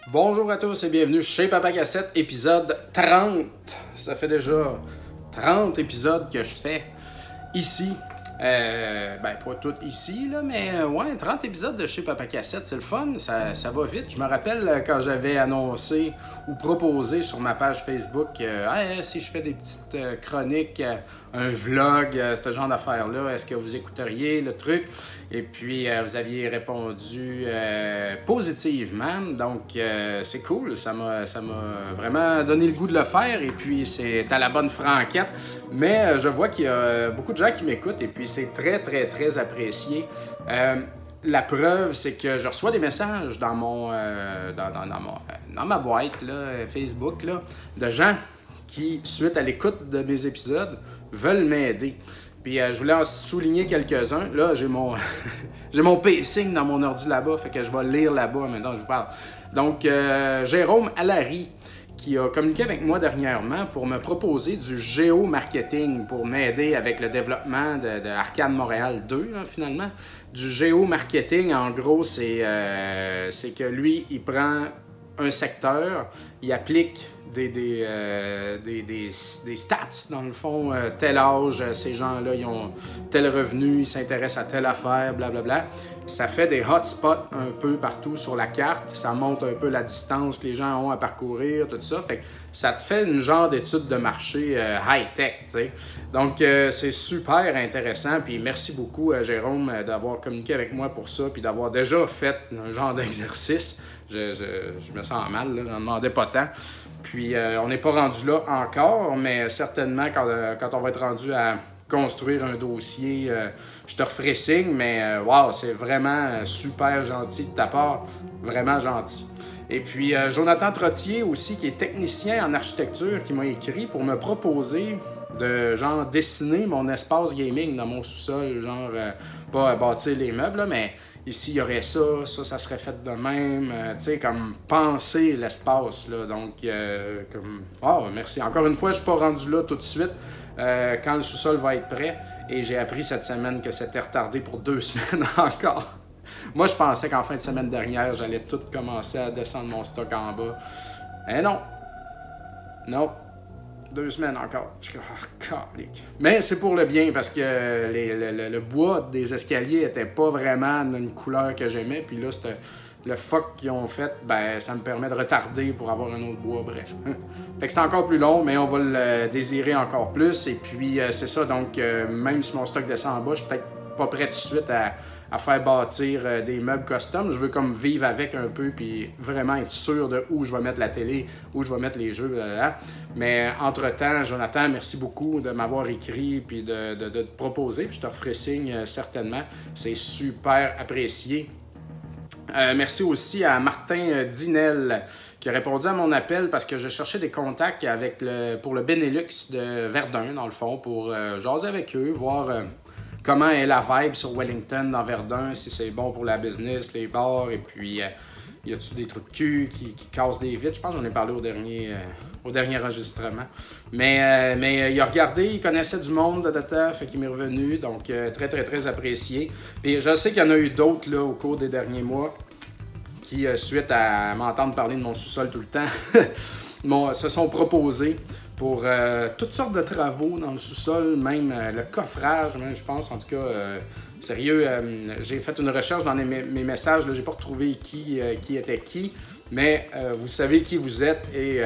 Bonjour à tous et bienvenue chez Papa Cassette, épisode 30. Ça fait déjà 30 épisodes que je fais ici. Pas tout ici, là, mais 30 épisodes de chez Papa Cassette, c'est le fun, ça va vite. Je me rappelle quand j'avais annoncé ou proposé sur ma page Facebook si je fais des petites chroniques, un vlog, ce genre d'affaires-là, est-ce que vous écouteriez le truc? Et puis, vous aviez répondu positivement, donc c'est cool, ça m'a vraiment donné le goût de le faire, et puis c'est à la bonne franquette. Mais je vois qu'il y a beaucoup de gens qui m'écoutent, et puis c'est très, très, très apprécié. La preuve, c'est que je reçois des messages dans ma boîte là, Facebook là, de gens qui, suite à l'écoute de mes épisodes, veulent m'aider. Puis je voulais en souligner quelques-uns. Là, j'ai mon j'ai mon pacing dans mon ordi là-bas, fait que je vais lire là-bas maintenant je vous parle. Donc, Jérôme Allary, qui a communiqué avec moi dernièrement pour me proposer du géomarketing pour m'aider avec le développement de Arcade Montréal 2, là, finalement. Du géomarketing, en gros, c'est que lui, il prend un secteur, il applique des stats, dans le fond, tel âge, ces gens-là, ils ont tel revenu, ils s'intéressent à telle affaire, blablabla. Puis ça fait des hotspots un peu partout sur la carte, ça montre un peu la distance que les gens ont à parcourir, tout ça. Fait que ça te fait une genre d'étude de marché high-tech, tu sais. Donc, c'est super intéressant, puis merci beaucoup, Jérôme, d'avoir communiqué avec moi pour ça, puis d'avoir déjà fait un genre d'exercice. Je me sens mal, là, j'en demandais pas tant. Puis on n'est pas rendu là encore, mais certainement quand on va être rendu à construire un dossier, je te referai signe, mais wow, c'est vraiment super gentil de ta part, vraiment gentil. Et puis Jonathan Trottier aussi, qui est technicien en architecture, qui m'a écrit pour me proposer de genre dessiner mon espace gaming dans mon sous-sol, genre pas bâtir les meubles, là, mais ici, il y aurait ça serait fait de même, tu sais, comme penser l'espace, là, donc, merci. Encore une fois, je suis pas rendu là tout de suite, quand le sous-sol va être prêt, et j'ai appris cette semaine que c'était retardé pour 2 semaines encore. Moi, je pensais qu'en fin de semaine dernière, j'allais tout commencer à descendre mon stock en bas. Eh non! 2 semaines encore. Mais c'est pour le bien parce que le bois des escaliers était pas vraiment d'une couleur que j'aimais. Puis là, le fuck qu'ils ont fait, ben ça me permet de retarder pour avoir un autre bois, bref. Fait que c'est encore plus long, mais on va le désirer encore plus. Et puis c'est ça, donc même si mon stock descend en bas, je suis peut-être pas prêt tout de suite à faire bâtir des meubles custom. Je veux comme vivre avec un peu puis vraiment être sûr de où je vais mettre la télé, où je vais mettre les jeux. Mais entre-temps, Jonathan, merci beaucoup de m'avoir écrit puis de te proposer. Puis je te referai signe certainement. C'est super apprécié. Merci aussi à Martin Dinel qui a répondu à mon appel parce que je cherchais des contacts pour le Benelux de Verdun, dans le fond, pour jaser avec eux, voir comment est la vibe sur Wellington dans Verdun, si c'est bon pour la business, les bars, et puis y a-tu des trucs de cul qui cassent des vitres? Je pense que j'en ai parlé au dernier enregistrement. Mais il a regardé, il connaissait du monde, fait qu'il m'est revenu, donc très, très, très apprécié. Puis je sais qu'il y en a eu d'autres là, au cours des derniers mois qui, suite à m'entendre parler de mon sous-sol tout le temps, se sont proposés pour toutes sortes de travaux dans le sous-sol, même le coffrage, même, je pense, en tout cas, sérieux, j'ai fait une recherche dans mes messages, là, j'ai pas retrouvé qui était qui, mais vous savez qui vous êtes et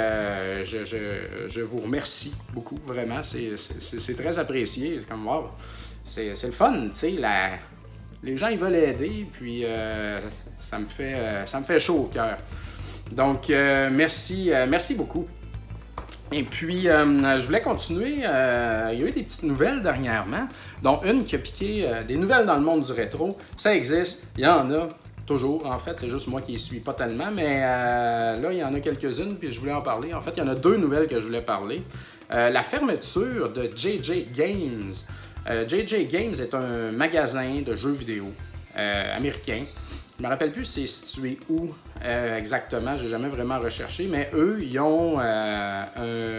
je vous remercie beaucoup, vraiment, c'est très apprécié, c'est comme, wow, c'est le fun, tu sais, les gens, ils veulent aider, puis ça me fait chaud au cœur. Donc, merci beaucoup. Et puis, je voulais continuer. Il y a eu des petites nouvelles dernièrement, dont une qui a piqué des nouvelles dans le monde du rétro. Ça existe, il y en a toujours. En fait, c'est juste moi qui ne suis pas tellement, mais là, il y en a quelques-unes, puis je voulais en parler. En fait, il y en a 2 nouvelles que je voulais parler. La fermeture de JJ Games. JJ Games est un magasin de jeux vidéo américain. Je me rappelle plus c'est situé où exactement, j'ai jamais vraiment recherché, mais eux, ils ont un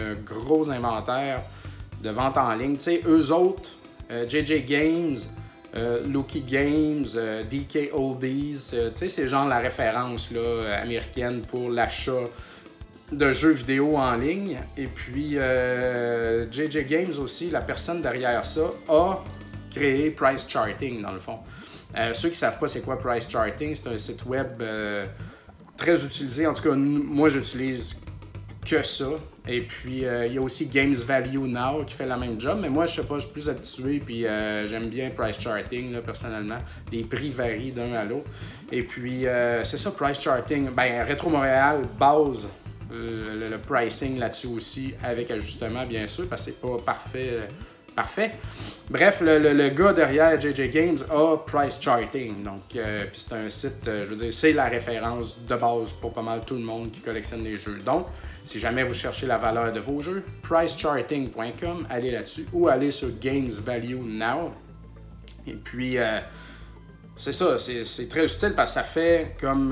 gros inventaire de vente en ligne. Tu sais, eux autres, JJ Games, Loki Games, DK Oldies, tu sais, c'est genre la référence là, américaine pour l'achat de jeux vidéo en ligne. Et puis, JJ Games aussi, la personne derrière ça, a créé Price Charting, dans le fond. Ceux qui ne savent pas c'est quoi Price Charting, c'est un site web très utilisé. En tout cas, moi, j'utilise que ça. Et puis, il y a aussi Games Value Now qui fait la même job. Mais moi, je sais pas, je suis plus habitué. Puis, j'aime bien Price Charting, là, personnellement. Les prix varient d'un à l'autre. Et puis, c'est ça, Price Charting. Ben, Rétro Montréal base le pricing là-dessus aussi, avec ajustement, bien sûr, parce que c'est pas parfait. Bref, le gars derrière JJ Games a Price Charting. Donc, puis c'est un site, je veux dire, c'est la référence de base pour pas mal tout le monde qui collectionne les jeux. Donc, si jamais vous cherchez la valeur de vos jeux, pricecharting.com, allez là-dessus ou allez sur Games Value Now. Et puis, c'est ça, c'est très utile parce que ça fait comme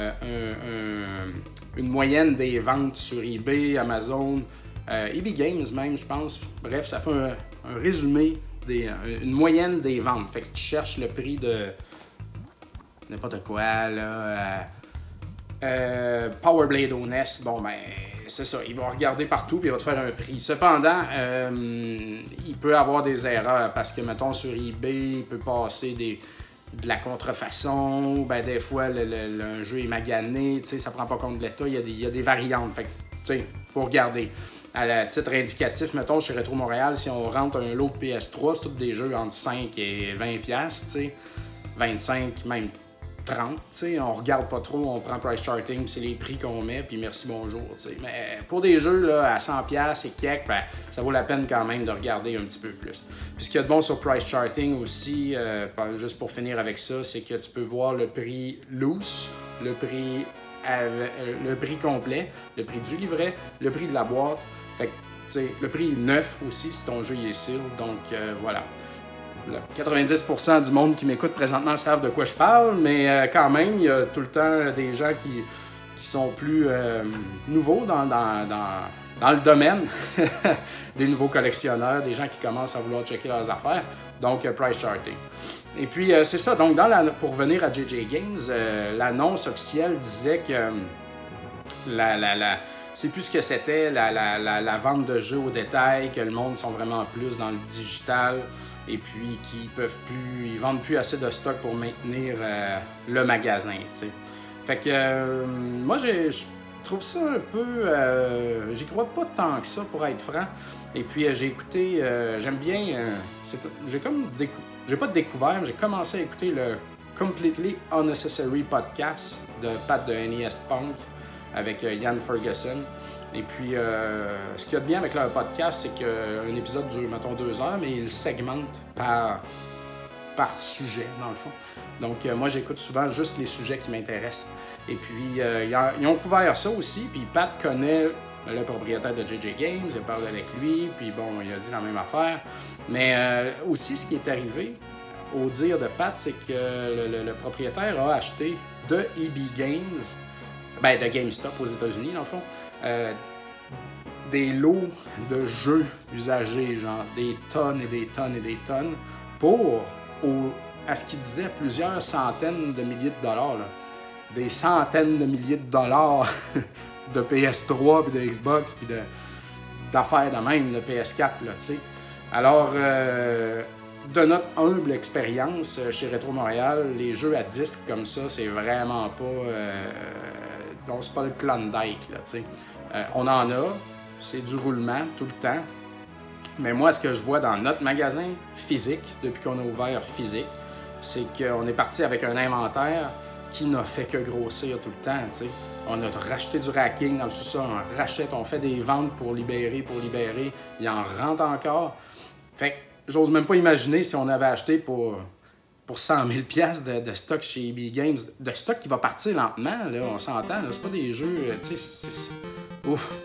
une moyenne des ventes sur eBay, Amazon, EB Games même, je pense. Bref, ça fait un résumé, une moyenne des ventes. Fait que tu cherches le prix de n'importe quoi, là. Power Blade ONES, bon ben, c'est ça, il va regarder partout et il va te faire un prix. Cependant, il peut avoir des erreurs parce que, mettons, sur eBay, il peut passer de la contrefaçon, ben des fois, un jeu est magané, tu sais, ça prend pas compte de l'état, il y a des variantes. Fait que, tu sais, faut regarder. À titre indicatif, mettons, chez Rétro Montréal, si on rentre un lot de PS3, c'est tous des jeux entre 5 et 20$, tu sais, 25, même 30, tu sais, on regarde pas trop, on prend Price Charting, c'est les prix qu'on met, puis merci, bonjour, tu sais. Mais pour des jeux là, à 100$ et quelques, ben, ça vaut la peine quand même de regarder un petit peu plus. Puis ce qu'il y a de bon sur Price Charting aussi, juste pour finir avec ça, c'est que tu peux voir le prix loose, le prix complet, le prix du livret, le prix de la boîte, fait que, tu sais, le prix neuf aussi si ton jeu il est sealed, donc voilà. 90% du monde qui m'écoute présentement savent de quoi je parle, mais quand même, il y a tout le temps des gens qui sont plus nouveaux dans le domaine, des nouveaux collectionneurs, des gens qui commencent à vouloir checker leurs affaires, donc Price Charting. Et puis, c'est ça, donc pour revenir à JJ Games, l'annonce officielle disait que c'est plus ce que c'était, la vente de jeux au détail, que le monde sont vraiment plus dans le digital, et puis ils vendent plus assez de stock pour maintenir le magasin, tu sais. Fait que moi, je trouve ça un peu... j'y crois pas tant que ça, pour être franc. Et puis j'ai écouté... j'aime bien... j'ai pas découvert, mais j'ai commencé à écouter le Completely Unnecessary podcast de Pat de NES Punk avec Ian Ferguson. Et puis, ce qu'il y a de bien avec leur podcast, c'est qu'un épisode dure, mettons, 2 heures, mais ils segmentent par sujet, dans le fond. Donc, moi, j'écoute souvent juste les sujets qui m'intéressent. Et puis, ils ont couvert ça aussi. Puis, Pat connaît le propriétaire de JJ Games, il a parlé avec lui, puis bon, il a dit la même affaire. Mais aussi, ce qui est arrivé, au dire de Pat, c'est que le propriétaire a acheté de EB Games, ben de GameStop aux États-Unis, dans le fond, des lots de jeux usagés, genre des tonnes et des tonnes et des tonnes, pour, à ce qu'il disait, plusieurs centaines de milliers de dollars. Là. Des centaines de milliers de dollars de PS3, puis de Xbox, puis d'affaires de même, de PS4, là, tu sais. Alors, de notre humble expérience chez Rétro Montréal, les jeux à disque comme ça, c'est vraiment pas... donc, c'est pas le Klondike, là, tu sais. On en a, c'est du roulement tout le temps. Mais moi, ce que je vois dans notre magasin physique, depuis qu'on a ouvert physique, c'est qu'on est parti avec un inventaire qui n'a fait que grossir tout le temps, tu sais. On a racheté du racking dans le sous-sol, on rachète, on fait des ventes pour libérer, il en rentre encore. Fait que j'ose même pas imaginer si on avait acheté pour 100 000 $ de stock chez EB Games, de stock qui va partir lentement, là, on s'entend, là, c'est pas des jeux, tu sais, ouf,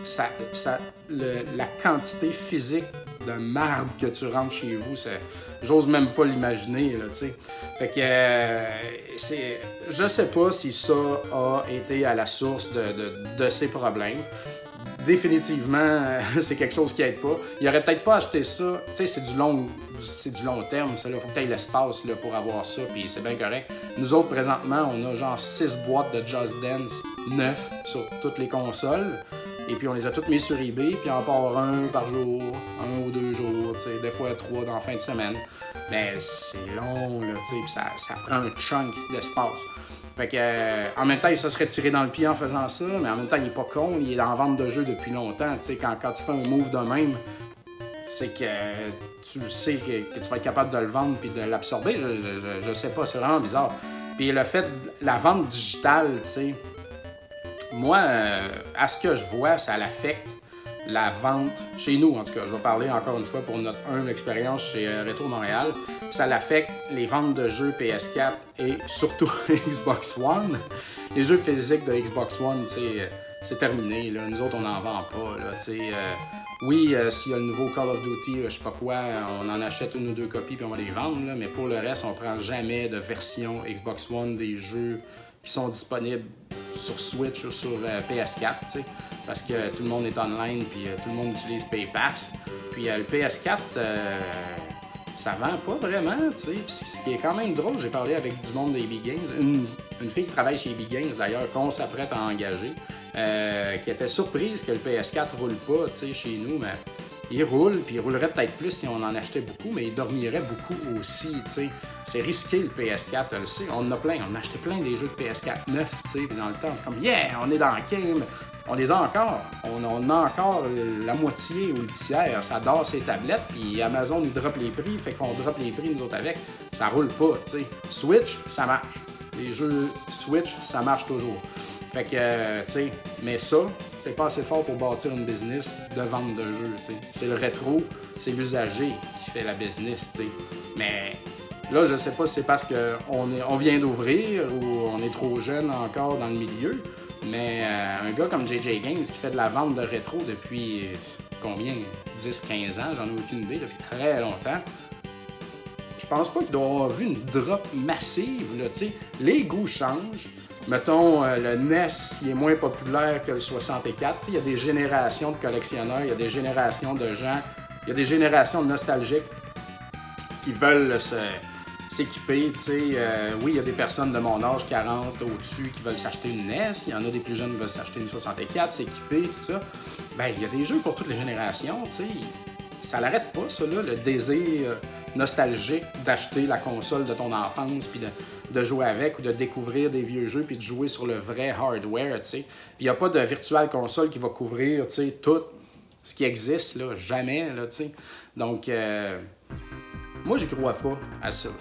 la quantité physique de marde que tu rentres chez vous, j'ose même pas l'imaginer, là, tu sais. Fait que, je sais pas si ça a été à la source de ces problèmes. définitivement, c'est quelque chose qui aide pas. Il aurait peut-être pas acheté ça. Tu sais, c'est du long terme, ça. Il faut que tu aies l'espace là, pour avoir ça, puis c'est bien correct. Nous autres, présentement, on a genre 6 boîtes de Just Dance 9 sur toutes les consoles. Et puis on les a toutes mises sur eBay, puis on part un par jour, 1 ou 2 jours, tu sais, des fois 3 dans la fin de semaine. Mais c'est long, là, tu sais, puis ça prend un chunk d'espace. Fait que, en même temps, il se serait tiré dans le pied en faisant ça, mais en même temps, il est pas con, il est en vente de jeux depuis longtemps. Tu sais, quand tu fais un move de même, c'est que tu sais que tu vas être capable de le vendre puis de l'absorber. Je sais pas, c'est vraiment bizarre. Puis le fait, la vente digitale, tu sais, moi, à ce que je vois, ça l'affecte la vente chez nous. En tout cas, je vais parler encore une fois pour notre humble expérience chez Retro Montréal. Ça l'affecte les ventes de jeux PS4 et surtout Xbox One. Les jeux physiques de Xbox One, c'est terminé. Là. Nous autres, on n'en vend pas. Là, oui, s'il y a le nouveau Call of Duty, je sais pas quoi, on en achète 1 ou 2 copies puis on va les vendre. Là, mais pour le reste, on prend jamais de version Xbox One des jeux qui sont disponibles sur Switch ou sur PS4, t'sais, parce que tout le monde est online puis tout le monde utilise PayPass. Puis le PS4, ça vend pas vraiment, tu sais. Puis ce qui est quand même drôle, j'ai parlé avec du monde de EB Games, une fille qui travaille chez EB Games d'ailleurs, qu'on s'apprête à engager, qui était surprise que le PS4 roule pas, tu sais, chez nous, mais il roule, puis il roulerait peut-être plus si on en achetait beaucoup, mais il dormirait beaucoup aussi, tu sais. C'est risqué le PS4, tu le sais, on en a plein, on a acheté plein des jeux de PS4 neufs, tu sais, dans le temps, comme yeah, on est dans le game, on les a encore, on a encore la moitié ou le tiers, ça dort ses tablettes, puis Amazon nous drop les prix, fait qu'on drop les prix nous autres avec, ça roule pas, tu sais. Switch, ça marche, les jeux Switch, ça marche toujours. Fait que, tu sais, mais ça, c'est pas assez fort pour bâtir une business de vente de jeux, tu sais. C'est le rétro, c'est l'usager qui fait la business, tu sais. Mais là, je sais pas si c'est parce qu'on vient d'ouvrir ou on est trop jeune encore dans le milieu, mais un gars comme JJ Games qui fait de la vente de rétro depuis, combien? 10-15 ans, j'en ai aucune idée, depuis très longtemps. Je pense pas qu'il doit avoir vu une drop massive, là, tu sais. Les goûts changent. Mettons, le NES, il est moins populaire que le 64. Il y a des générations de collectionneurs, il y a des générations de gens, il y a des générations de nostalgiques qui veulent s'équiper. Oui, il y a des personnes de mon âge, 40 au-dessus, qui veulent s'acheter une NES. Il y en a des plus jeunes qui veulent s'acheter une 64, s'équiper, tout ça. Ben, il y a des jeux pour toutes les générations, tu sais. Ça l'arrête pas, ça, là, le désir nostalgique d'acheter la console de ton enfance, puis de jouer avec, ou de découvrir des vieux jeux, puis de jouer sur le vrai hardware, tu sais. Puis il n'y a pas de virtual console qui va couvrir, tu sais, tout ce qui existe, là, jamais, là, tu sais. Donc, moi, je crois pas à ça.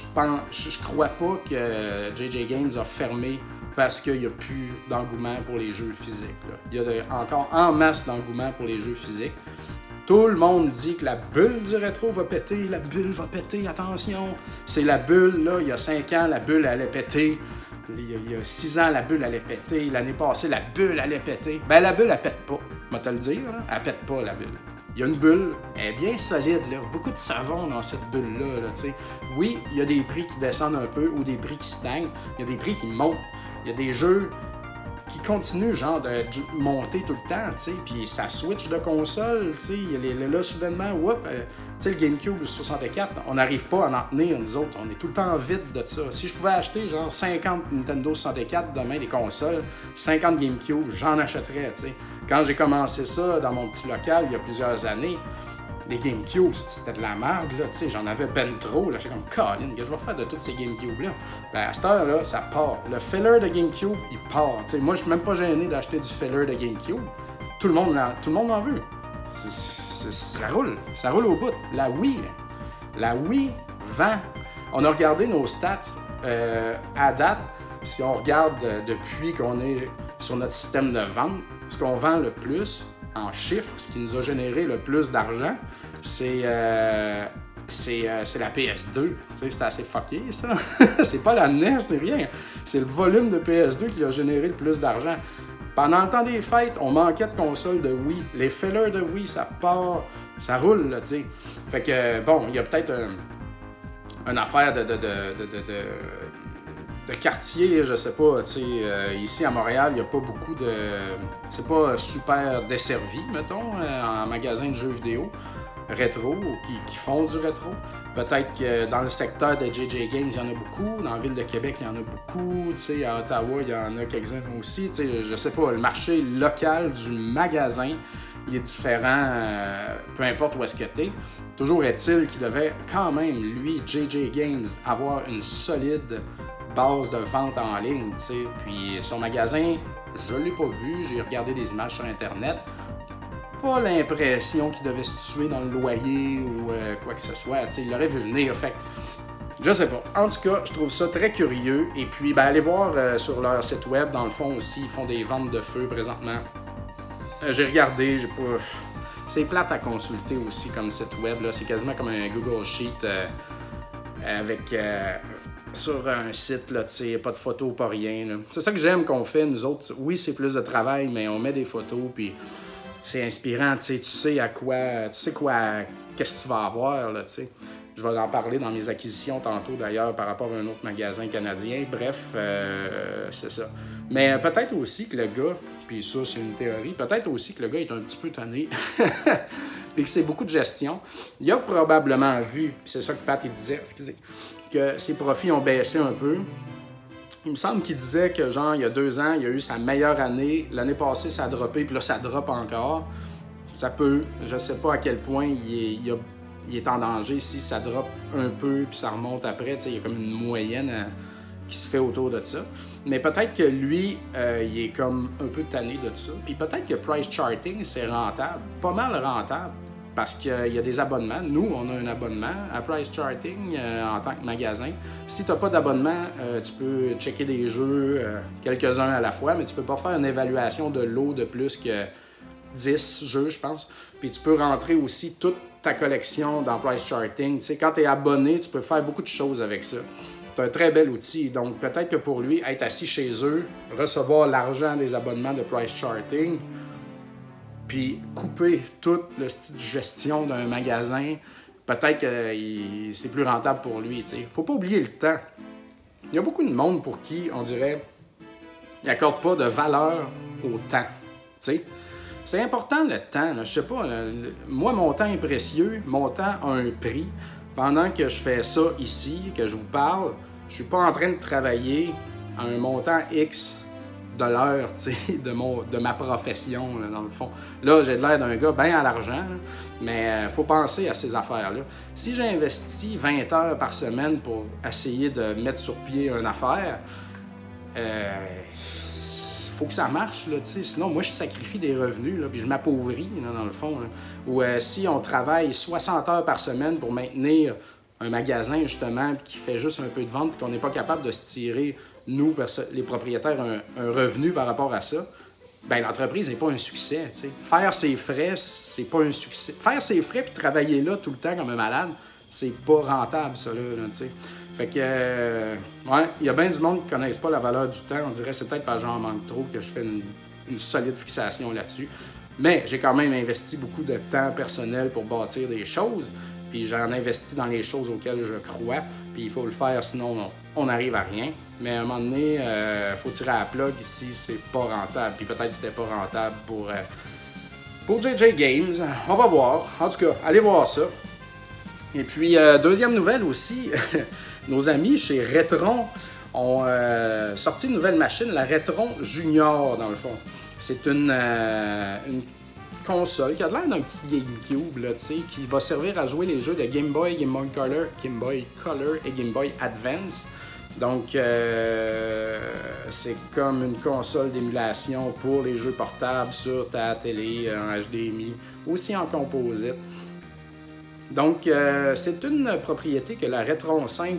Je crois pas que JJ Games a fermé parce qu'il n'y a plus d'engouement pour les jeux physiques, là. Il y a encore en masse d'engouement pour les jeux physiques. Tout le monde dit que la bulle du rétro va péter, attention. C'est la bulle, là, il y a 5 ans, la bulle allait péter. Il y a 6 ans, la bulle allait péter. L'année passée, la bulle allait péter. Ben, la bulle, elle pète pas. Je vais te le dire, là. Elle pète pas, la bulle. Il y a une bulle, elle est bien solide, là. Beaucoup de savon dans cette bulle-là, là, tu sais. Oui, il y a des prix qui descendent un peu ou des prix qui stagnent. Il y a des prix qui montent. Il y a des jeux qui continue genre de monter tout le temps, tu sais, puis ça switch de console, tu sais, là soudainement, tu sais, le GameCube, le 64, on n'arrive pas à en tenir, nous autres, on est tout le temps vide de ça. Si je pouvais acheter genre 50 Nintendo 64 demain, des consoles, 50 GameCube, j'en achèterais, tu sais. Quand j'ai commencé ça dans mon petit local, il y a plusieurs années, les GameCube, c'était de la merde, là, tu sais, j'en avais ben trop, là, j'étais comme, Colin, qu'est-ce que je vais faire de tous ces GameCube-là? Ben, à cette heure-là, ça part. Le filler de GameCube, il part, tu sais, moi, je suis même pas gêné d'acheter du filler de GameCube. Tout le monde en veut. Ça roule au bout. La Wii vend. On a regardé nos stats à date, si on regarde depuis qu'on est sur notre système de vente, ce qu'on vend le plus, en chiffres, ce qui nous a généré le plus d'argent, c'est la PS2. C'est assez fucké, ça. C'est pas la NES, c'est rien. C'est le volume de PS2 qui a généré le plus d'argent. Pendant le temps des fêtes, on manquait de consoles de Wii. Les fillers de Wii, ça part, ça roule, là, tu sais. Fait que, bon, il y a peut-être une affaire quartier, je sais pas, tu sais, ici à Montréal, il n'y a pas beaucoup de... C'est pas super desservi, mettons, en magasin de jeux vidéo rétro, qui font du rétro. Peut-être que dans le secteur de JJ Games, il y en a beaucoup. Dans la ville de Québec, il y en a beaucoup. Tu sais, à Ottawa, il y en a quelques-uns aussi. Tu sais, je sais pas, le marché local du magasin, il est différent, peu importe où est-ce que t'es. Toujours est-il qu'il devait quand même, lui, JJ Games, avoir une solide base de vente en ligne, tu sais. Puis son magasin, je l'ai pas vu, j'ai regardé des images sur Internet. Pas l'impression qu'il devait se tuer dans le loyer ou quoi que ce soit, tu sais, il l'aurait vu venir, fait je sais pas. En tout cas, je trouve ça très curieux. Et puis, allez voir sur leur site web, dans le fond aussi, ils font des ventes de feu présentement. J'ai regardé, j'ai pas... C'est plate à consulter aussi comme site web, là. C'est quasiment comme un Google Sheet avec... sur un site, là, tu sais, pas de photos, pas rien, là. C'est ça que j'aime qu'on fait, nous autres. Oui, c'est plus de travail, mais on met des photos, puis c'est inspirant, tu sais à quoi... Tu sais quoi... Qu'est-ce que tu vas avoir, là, tu sais. Je vais en parler dans mes acquisitions tantôt, d'ailleurs, par rapport à un autre magasin canadien. Bref, c'est ça. Mais peut-être aussi que le gars, puis ça, c'est une théorie, peut-être aussi que le gars est un petit peu tanné, puis que c'est beaucoup de gestion. Il a probablement vu, puis c'est ça que Pat il disait, excusez, que ses profits ont baissé un peu. Il me semble qu'il disait que, genre, il y a 2 ans, il a eu sa meilleure année. L'année passée, ça a droppé, puis là, ça drop encore. Ça peut, je sais pas à quel point il est en danger si ça drop un peu puis ça remonte après. Il y a comme une moyenne qui se fait autour de ça. Mais peut-être que lui, il est comme un peu tanné de ça. Puis peut-être que Price Charting, c'est rentable, pas mal rentable, parce qu'il y a des abonnements. Nous, on a un abonnement à Price Charting en tant que magasin. Si tu n'as pas d'abonnement, tu peux checker des jeux, quelques-uns à la fois, mais tu peux pas faire une évaluation de lot de plus que 10 jeux, je pense. Puis tu peux rentrer aussi toute ta collection dans Price Charting. Tu sais, quand tu es abonné, tu peux faire beaucoup de choses avec ça. C'est un très bel outil. Donc, peut-être que pour lui, être assis chez eux, recevoir l'argent des abonnements de Price Charting, puis couper tout le style de gestion d'un magasin, peut-être que c'est plus rentable pour lui. Il ne faut pas oublier le temps. Il y a beaucoup de monde pour qui, on dirait, il n'accorde pas de valeur au temps. T'sais. C'est important le temps. Là. Je sais pas, moi, mon temps est précieux, mon temps a un prix. Pendant que je fais ça ici, que je vous parle, je suis pas en train de travailler à un montant X de l'heure, de ma profession, là, dans le fond. Là, j'ai l'air d'un gars bien à l'argent, là, mais il faut penser à ces affaires-là. Si j'ai investi 20 heures par semaine pour essayer de mettre sur pied une affaire, faut que ça marche, là, sinon moi je sacrifie des revenus, là, puis je m'appauvris, là, dans le fond. Là. Ou si on travaille 60 heures par semaine pour maintenir un magasin, justement, qui fait juste un peu de vente, puis qu'on n'est pas capable de se tirer, nous, les propriétaires, un revenu par rapport à ça, bien l'entreprise n'est pas un succès. T'sais. Faire ses frais, c'est pas un succès. Faire ses frais puis travailler là tout le temps comme un malade, c'est pas rentable, ça, là, t'sais. Fait que, ouais, il y a bien du monde qui ne connaissent pas la valeur du temps. On dirait que c'est peut-être parce que j'en manque trop que je fais une solide fixation là-dessus. Mais j'ai quand même investi beaucoup de temps personnel pour bâtir des choses. Puis j'en investis dans les choses auxquelles je crois. Puis il faut le faire, sinon on n'arrive à rien. Mais à un moment donné, il faut tirer à la plug ici, c'est pas rentable. Puis peut-être que c'était pas rentable pour JJ Games. On va voir. En tout cas, allez voir ça. Et puis, deuxième nouvelle aussi, nos amis chez Retron ont sorti une nouvelle machine, la Retron Junior, dans le fond. C'est une console qui a l'air d'un petit GameCube, là, qui va servir à jouer les jeux de Game Boy Color et Game Boy Advance. Donc, c'est comme une console d'émulation pour les jeux portables sur ta télé en HDMI, aussi en composite. Donc, c'est une propriété que la Retron 5...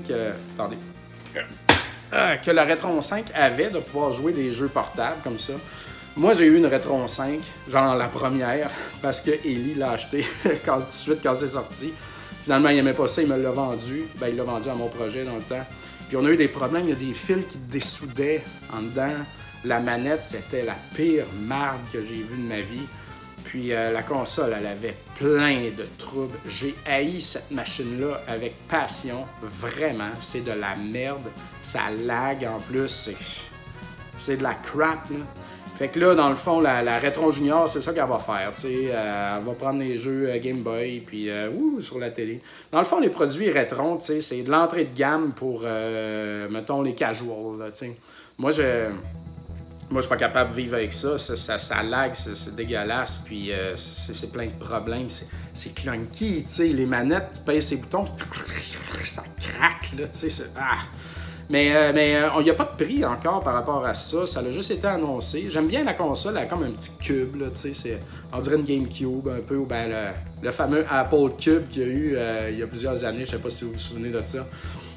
que la Retron 5 avait de pouvoir jouer des jeux portables comme ça. Moi, j'ai eu une Retron 5, genre la première, parce que Eli l'a acheté tout de suite quand c'est sorti. Finalement, il n'aimait pas ça, il me l'a vendu. Ben, il l'a vendu à mon projet dans le temps. Puis on a eu des problèmes, il y a des fils qui dessoudaient en dedans. La manette, c'était la pire marde que j'ai vue de ma vie. puis la console, elle avait plein de troubles. J'ai haï cette machine-là avec passion. Vraiment, c'est de la merde. Ça lag en plus. C'est de la crap, là. Fait que là, dans le fond, la Retron Junior, c'est ça qu'elle va faire. Elle va prendre les jeux Game Boy puis sur la télé. Dans le fond, les produits Retron, c'est de l'entrée de gamme pour, mettons, les casuals. Là, moi, je suis pas capable de vivre avec ça. Ça lag, c'est dégueulasse. Puis c'est plein de problèmes. C'est clunky. Les manettes, tu pèses ces boutons, ça craque. Là, Mais il n'y a pas de prix encore par rapport à ça. Ça a juste été annoncé. J'aime bien la console, elle a comme un petit cube. Là, on dirait une GameCube un peu. Ou ben, le fameux Apple Cube qu'il y a eu il y a plusieurs années. Je ne sais pas si vous vous souvenez de ça.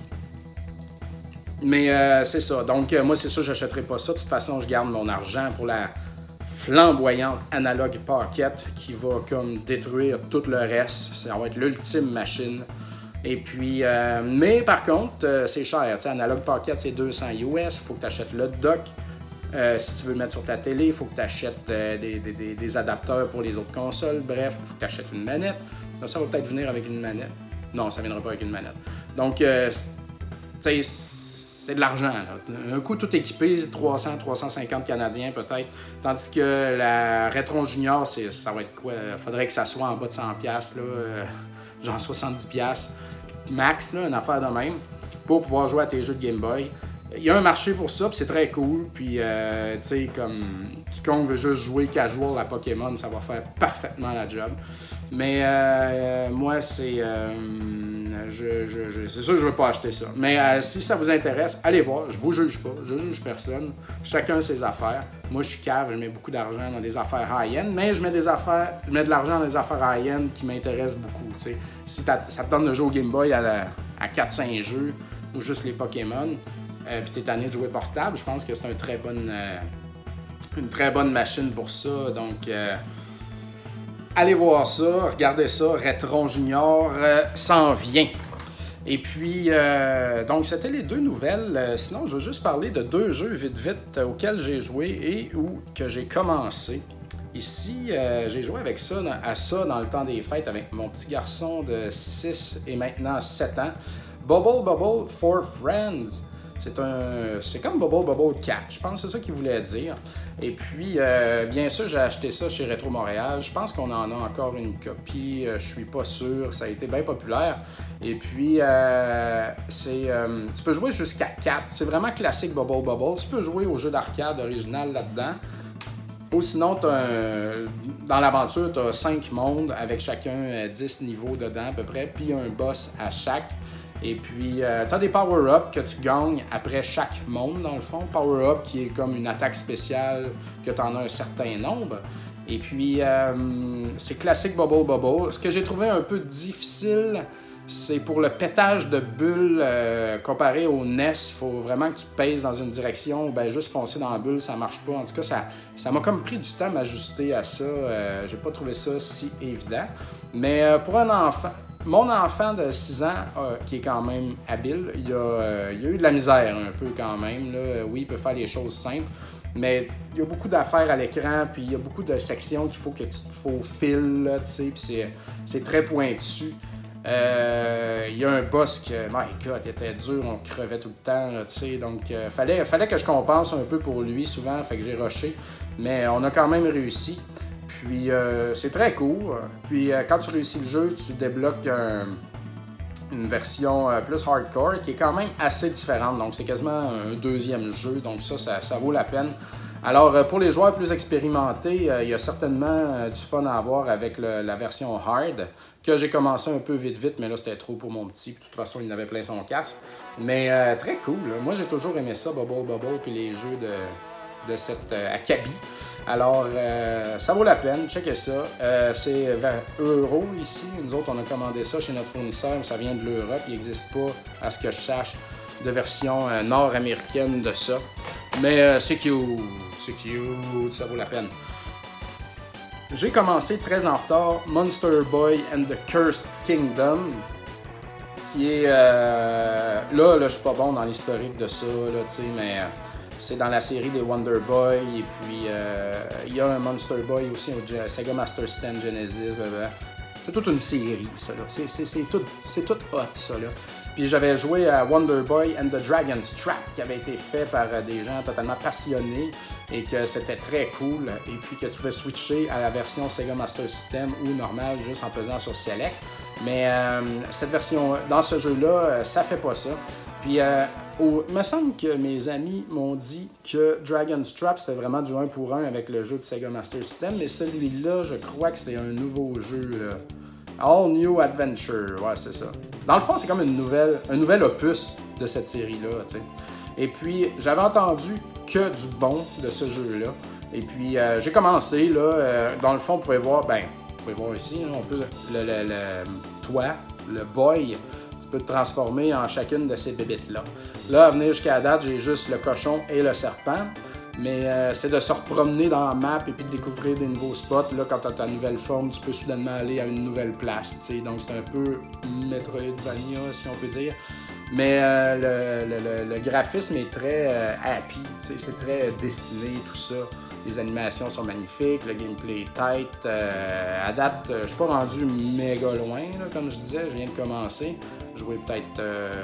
Mais c'est ça. Donc, moi, c'est sûr, je n'achèterai pas ça. De toute façon, je garde mon argent pour la flamboyante Analog Pocket qui va comme détruire tout le reste. Ça va être l'ultime machine. Et puis, mais par contre, c'est cher. Analog Pocket, c'est 200 US. Il faut que tu achètes le dock. Si tu veux le mettre sur ta télé, il faut que tu achètes des adapteurs pour les autres consoles. Bref, il faut que tu achètes une manette. Là, ça va peut-être venir avec une manette. Non, ça ne viendra pas avec une manette. Donc, c'est de l'argent. Là. Un coup, tout équipé, 300, 350 Canadiens peut-être. Tandis que la Retron Junior, ça va être quoi? Il faudrait que ça soit en bas de 100$, là, genre 70$ max, là, une affaire de même, pour pouvoir jouer à tes jeux de Game Boy. Il y a un marché pour ça, puis c'est très cool. Puis, tu sais, comme quiconque veut juste jouer casual à Pokémon, ça va faire parfaitement la job. Mais moi, c'est sûr que je ne veux pas acheter ça. Mais si ça vous intéresse, allez voir. Je vous juge pas. Je juge personne. Chacun ses affaires. Moi, je suis cave. Je mets beaucoup d'argent dans des affaires high-end. Mais je mets de l'argent dans des affaires high-end qui m'intéressent beaucoup. T'sais. Si ça te donne de jouer au Game Boy à 4-5 jeux ou juste les Pokémon, puis tu es tanné de jouer portable, je pense que c'est une très bonne machine pour ça. Donc, allez voir ça, regardez ça, Retron Junior s'en vient. Et puis, donc, c'était les deux nouvelles. Sinon, je veux juste parler de deux jeux vite auxquels j'ai joué et ou que j'ai commencé. Ici, j'ai joué à ça dans le temps des fêtes avec mon petit garçon de 6 et maintenant 7 ans. Bubble for Friends. C'est comme Bubble Cat, je pense que c'est ça qu'il voulait dire. Et puis, bien sûr, j'ai acheté ça chez Retro Montréal. Je pense qu'on en a encore une copie, je suis pas sûr. Ça a été bien populaire. Et puis, tu peux jouer jusqu'à 4. C'est vraiment classique Bubble. Tu peux jouer au jeu d'arcade original là-dedans. Ou sinon, dans l'aventure, tu as 5 mondes avec chacun 10 niveaux dedans à peu près, puis un boss à chaque. Et puis, tu as des power-ups que tu gagnes après chaque monde, dans le fond. Power-up qui est comme une attaque spéciale que tu en as un certain nombre. Et puis, c'est classique Bubble. Ce que j'ai trouvé un peu difficile, c'est pour le pétage de bulles comparé au NES. Il faut vraiment que tu pèses dans une direction. Ben, juste foncer dans la bulle, ça marche pas. En tout cas, ça m'a comme pris du temps à m'ajuster à ça. J'ai pas trouvé ça si évident. Mais pour un enfant... Mon enfant de 6 ans, qui est quand même habile, il a eu de la misère un peu quand même. Là. Oui, il peut faire les choses simples, mais il y a beaucoup d'affaires à l'écran, puis il y a beaucoup de sections qu'il faut que tu te faufiles, puis c'est très pointu. Il y a un boss que, my God, il était dur, on crevait tout le temps, donc fallait que je compense un peu pour lui souvent, fait que j'ai rushé, mais on a quand même réussi. Puis c'est très cool. Puis quand tu réussis le jeu, tu débloques une version plus hardcore qui est quand même assez différente. Donc c'est quasiment un deuxième jeu. Donc ça vaut la peine. Alors pour les joueurs plus expérimentés, il y a certainement du fun à avoir avec la version hard que j'ai commencé un peu vite, mais là c'était trop pour mon petit. Puis, de toute façon, il avait plein son casque. Mais très cool. Moi j'ai toujours aimé ça, Bubble, puis les jeux de cette acabit. Alors, ça vaut la peine, checkez ça. C'est 20 € ici. Nous autres, on a commandé ça chez notre fournisseur. Ça vient de l'Europe. Il n'existe pas, à ce que je sache, de version nord-américaine de ça. Mais c'est cute. Ça vaut la peine. J'ai commencé très en retard Monster Boy and the Cursed Kingdom. Qui est... là, je suis pas bon dans l'historique de ça, là, mais... C'est dans la série des Wonder Boy. Et puis, il y a un Monster Boy aussi, un Sega Master System Genesis. Blablabla. C'est toute une série, ça. Là. C'est tout hot, ça. Là. Puis j'avais joué à Wonder Boy and the Dragon's Trap, qui avait été fait par des gens totalement passionnés et que c'était très cool. Et puis que tu pouvais switcher à la version Sega Master System ou normale juste en pesant sur Select. Mais cette version, dans ce jeu-là, ça fait pas ça. Puis il me semble que mes amis m'ont dit que Dragon's Trap c'était vraiment du 1 pour 1 avec le jeu de Sega Master System, mais celui-là, je crois que c'est un nouveau jeu. Là. All New Adventure, ouais, c'est ça. Dans le fond, c'est comme un nouvel opus de cette série-là, tu sais. Et puis, j'avais entendu que du bon de ce jeu-là. Et puis, j'ai commencé, là, dans le fond, vous pouvez voir ici, là, on peut, toi, le boy, tu peux te transformer en chacune de ces bébites-là. Là, à venir jusqu'à la date, j'ai juste le cochon et le serpent. Mais c'est de se repromener dans la map et puis de découvrir des nouveaux spots. Là, quand tu as ta nouvelle forme, tu peux soudainement aller à une nouvelle place. T'sais. Donc, c'est un peu Metroidvania, si on peut dire. Mais le graphisme est très happy. C'est très dessiné, tout ça. Les animations sont magnifiques, le gameplay est tight. À date, je suis pas rendu méga loin, là, comme je disais. Je viens de commencer. Je jouais peut-être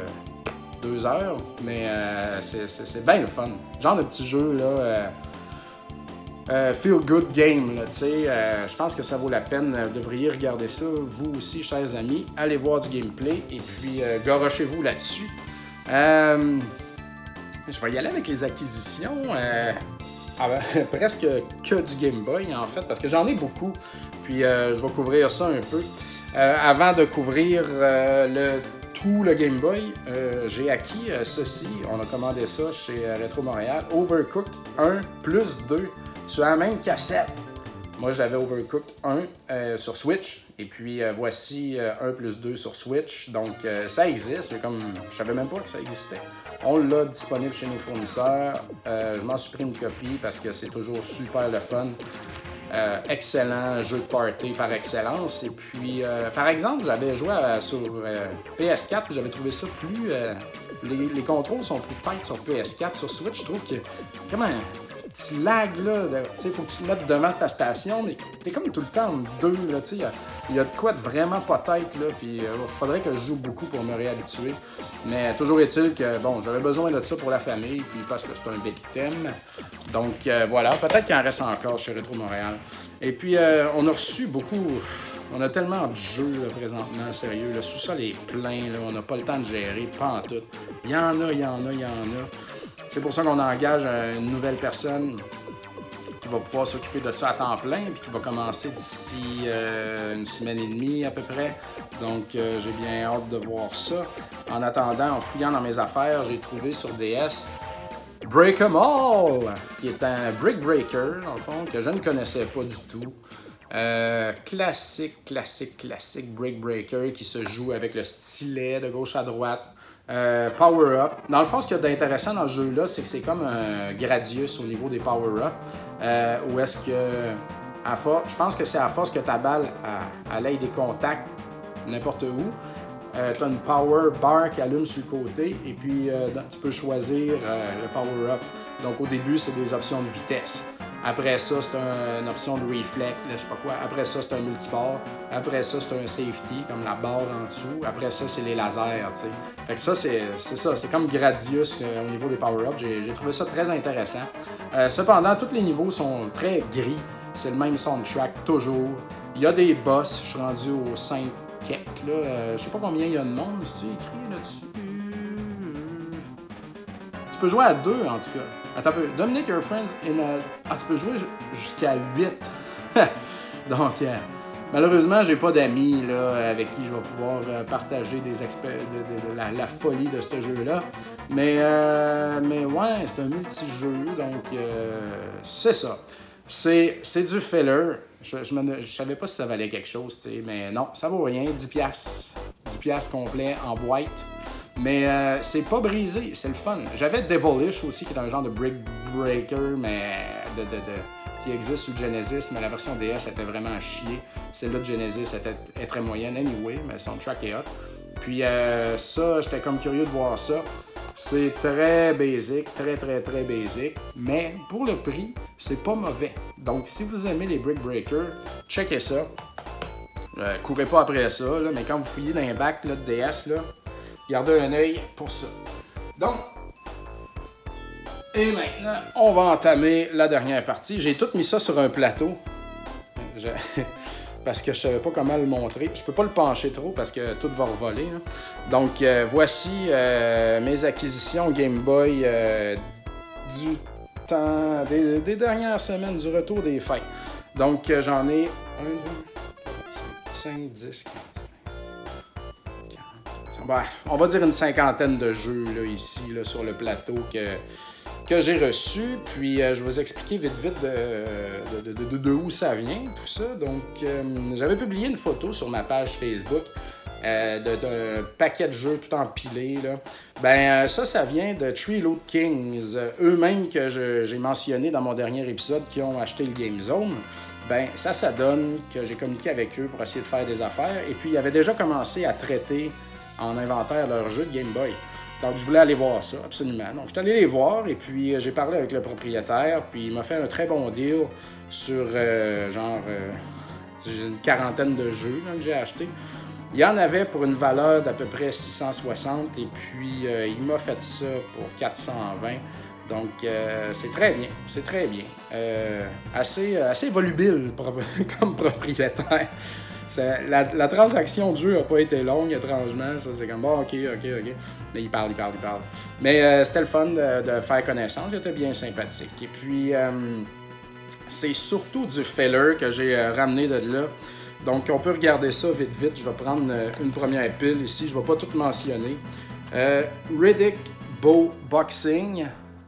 2 heures, mais c'est bien le fun. Genre de petit jeu, là, feel good game, là, tu sais. Je pense que ça vaut la peine. Vous devriez regarder ça, vous aussi, chers amis. Allez voir du gameplay et puis garochez-vous là-dessus. Je vais y aller avec les acquisitions. Presque que du Game Boy, en fait, parce que j'en ai beaucoup. Puis je vais couvrir ça un peu. Avant de couvrir le Game Boy, j'ai acquis ceci. On a commandé ça chez Retro Montréal. Overcooked 1 plus 2 sur la même cassette. Moi, j'avais Overcooked 1 sur Switch. Et puis, voici 1 plus 2 sur Switch. Donc, ça existe. Je savais même pas que ça existait. On l'a disponible chez nos fournisseurs. Je m'en suis pris une copie parce que c'est toujours super le fun. Excellent jeu de party par excellence. Et puis, par exemple, j'avais joué sur PS4, j'avais trouvé ça plus... les contrôles sont plus tight sur PS4. Sur Switch, je trouve que comme un petit lag, là. Tu sais, il faut que tu te mettes devant ta station, mais t'es comme tout le temps en deux, là, tu sais. Il y a de quoi de vraiment pas tight, là, puis il faudrait que je joue beaucoup pour me réhabituer. Mais toujours est-il que, bon, j'avais besoin de ça pour la famille, puis parce que c'est un big thème. Donc, voilà, peut-être qu'il en reste encore chez Retro Montréal. Et puis, on a reçu beaucoup... On a tellement de jeux, là, présentement, sérieux. Le sous-sol est plein, là, on n'a pas le temps de gérer, pas en tout. Il y en a. C'est pour ça qu'on engage une nouvelle personne qui va pouvoir s'occuper de ça à temps plein, puis qui va commencer d'ici une semaine et demie à peu près. Donc, j'ai bien hâte de voir ça. En attendant, en fouillant dans mes affaires, j'ai trouvé sur DS Break 'em All, qui est un Brick Breaker, dans le fond, que je ne connaissais pas du tout. Classique Brick Breaker qui se joue avec le stylet de gauche à droite. Power-up. Dans le fond, ce qu'il y a d'intéressant dans le jeu-là, c'est que c'est comme un Gradius au niveau des power-up. Où est-ce que, je pense que c'est à force que ta balle elle ait des contacts n'importe où. Tu as une power bar qui allume sur le côté et puis tu peux choisir le power-up. Donc au début, c'est des options de vitesse. Après ça, c'est une option de reflect, je sais pas quoi. Après ça, c'est un multiball. Après ça, c'est un safety, comme la barre en dessous. Après ça, c'est les lasers, tu sais. Fait que ça, c'est ça. C'est comme Gradius au niveau des power-ups. J'ai trouvé ça très intéressant. Cependant, tous les niveaux sont très gris. C'est le même soundtrack, toujours. Il y a des boss. Je suis rendu au 5 kek, là. Je sais pas combien il y a de monde. C'est-tu écrit là-dessus? Tu peux jouer à 2, en tout cas. Attends un peu. Dominic Your Friends in a... Ah, tu peux jouer jusqu'à 8. Donc, malheureusement, j'ai pas d'amis là, avec qui je vais pouvoir partager la folie de ce jeu-là. Mais ouais, c'est un multijeu, donc c'est ça. C'est du filler. Je savais pas si ça valait quelque chose, tu sais, mais non, ça vaut rien. 10$. 10$ complet en boîte. Mais c'est pas brisé, c'est le fun. J'avais Devilish aussi, qui est un genre de Brick Breaker, mais qui existe sur Genesis, mais la version DS était vraiment à chier. Celle-là de Genesis est très moyenne anyway, mais son track est hot. Puis ça, j'étais comme curieux de voir ça. C'est très basic, très basic, mais pour le prix, c'est pas mauvais. Donc, si vous aimez les Brick Breakers, checkez ça. Courez pas après ça, là, mais quand vous fouillez dans un bac là, de DS, là, gardez un œil pour ça. Donc, et maintenant, on va entamer la dernière partie. J'ai tout mis ça sur un plateau. Parce que je savais pas comment le montrer. Je peux pas le pencher trop parce que tout va revoler. Hein. Donc, voici mes acquisitions Game Boy du temps des dernières semaines, du retour des fêtes. Donc, j'en ai 1, 2, 5, 10, 15, 40. Ben, on va dire une cinquantaine de jeux là, ici là, sur le plateau que j'ai reçu, puis je vais vous expliquer vite de où ça vient, tout ça. Donc, j'avais publié une photo sur ma page Facebook d'un paquet de jeux tout empilés, là. Ben, ça vient de Three Loot Kings, eux-mêmes que j'ai mentionné dans mon dernier épisode, qui ont acheté le Game Zone. Ben, ça donne que j'ai communiqué avec eux pour essayer de faire des affaires, et puis ils avaient déjà commencé à traiter en inventaire leurs jeux de Game Boy. Donc, je voulais aller voir ça, absolument. Donc, je suis allé les voir et puis j'ai parlé avec le propriétaire. Puis, il m'a fait un très bon deal sur, j'ai une quarantaine de jeux là, que j'ai achetés. Il y en avait pour une valeur d'à peu près 660 et puis il m'a fait ça pour 420. Donc, c'est très bien, c'est très bien. Assez volubile comme propriétaire. La transaction de jeu n'a pas été longue, étrangement. Ça, c'est comme, bon, OK. Mais il parle. Mais c'était le fun de faire connaissance. Il était bien sympathique. Et puis, c'est surtout du filler que j'ai ramené de là. Donc, on peut regarder ça vite. Je vais prendre une première pile ici. Je ne vais pas tout mentionner. Riddick Bow Boxing.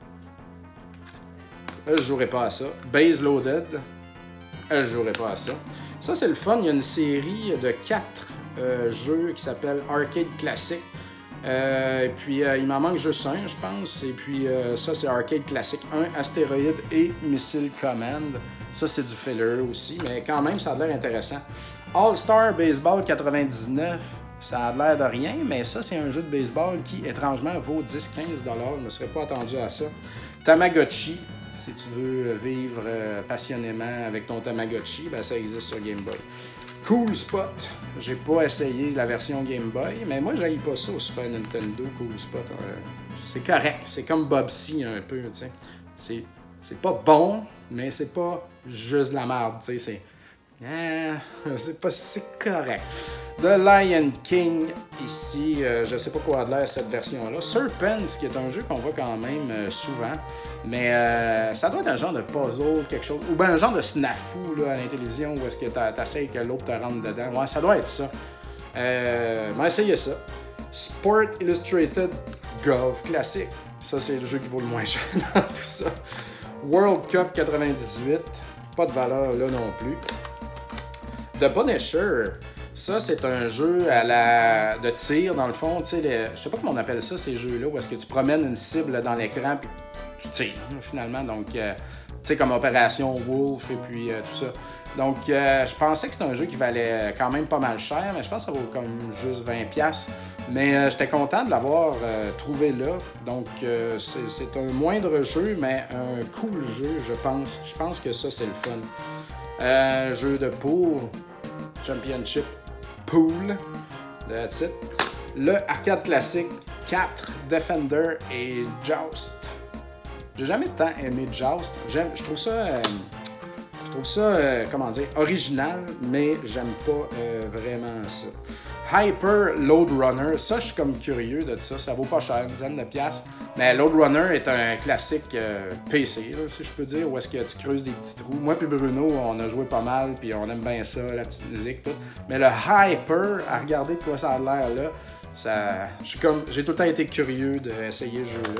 Je ne jouerai pas à ça. Base Loaded. Je ne jouerai pas à ça. Ça, c'est le fun. Il y a une série de 4 jeux qui s'appelle Arcade Classic. Et puis, il m'en manque juste un, je pense. Et puis, ça, c'est Arcade Classic 1, Astéroïde et Missile Command. Ça, c'est du filler aussi, mais quand même, ça a l'air intéressant. All-Star Baseball 99, ça a l'air de rien, mais ça, c'est un jeu de baseball qui, étrangement, vaut 10-15$. Je ne me serais pas attendu à ça. Tamagotchi. Si tu veux vivre passionnément avec ton Tamagotchi, ben ça existe sur Game Boy. Cool Spot. J'ai pas essayé la version Game Boy, mais moi, j'haïs pas ça au Super Nintendo, Cool Spot. C'est correct. C'est comme Bobsy un peu, tu sais. C'est pas bon, mais c'est pas juste de la merde, tu sais. C'est correct. The Lion King, ici, je sais pas quoi a de l'air cette version-là. Serpents, qui est un jeu qu'on voit quand même souvent, mais ça doit être un genre de puzzle, quelque chose, ou bien un genre de snafu là, à la télévision, où est-ce que t'essayes que l'autre te rentre dedans. Ouais, ça doit être ça. On va essayer ça. Sport Illustrated Golf Classic. Ça, c'est le jeu qui vaut le moins cher dans tout ça. World Cup 98. Pas de valeur là non plus. The Punisher, ça c'est un jeu de tir dans le fond, tu sais, je sais pas comment on appelle ça ces jeux-là, où est-ce que tu promènes une cible dans l'écran puis tu tires finalement, donc tu sais comme Opération Wolf et puis tout ça. Donc je pensais que c'était un jeu qui valait quand même pas mal cher, mais je pense que ça vaut comme juste 20$. Mais j'étais content de l'avoir trouvé là, donc c'est un moindre jeu, mais un cool jeu je pense. Je pense que ça c'est le fun. Jeu de pool, Championship Pool, that's it. Le Arcade Classic 4, Defender et Joust. J'ai jamais tant aimé Joust. Je trouve ça, comment dire, original, mais j'aime pas vraiment ça. Hyper Load Runner, ça je suis comme curieux de ça, ça vaut pas cher, une dizaine de piastres. Mais Load Runner est un classique PC, là, si je peux dire, où est-ce que tu creuses des petits trous. Moi puis Bruno, on a joué pas mal, puis on aime bien ça, la petite musique, tout. Mais le Hyper, à regarder de quoi ça a l'air là, j'ai tout le temps été curieux d'essayer ce jeu-là.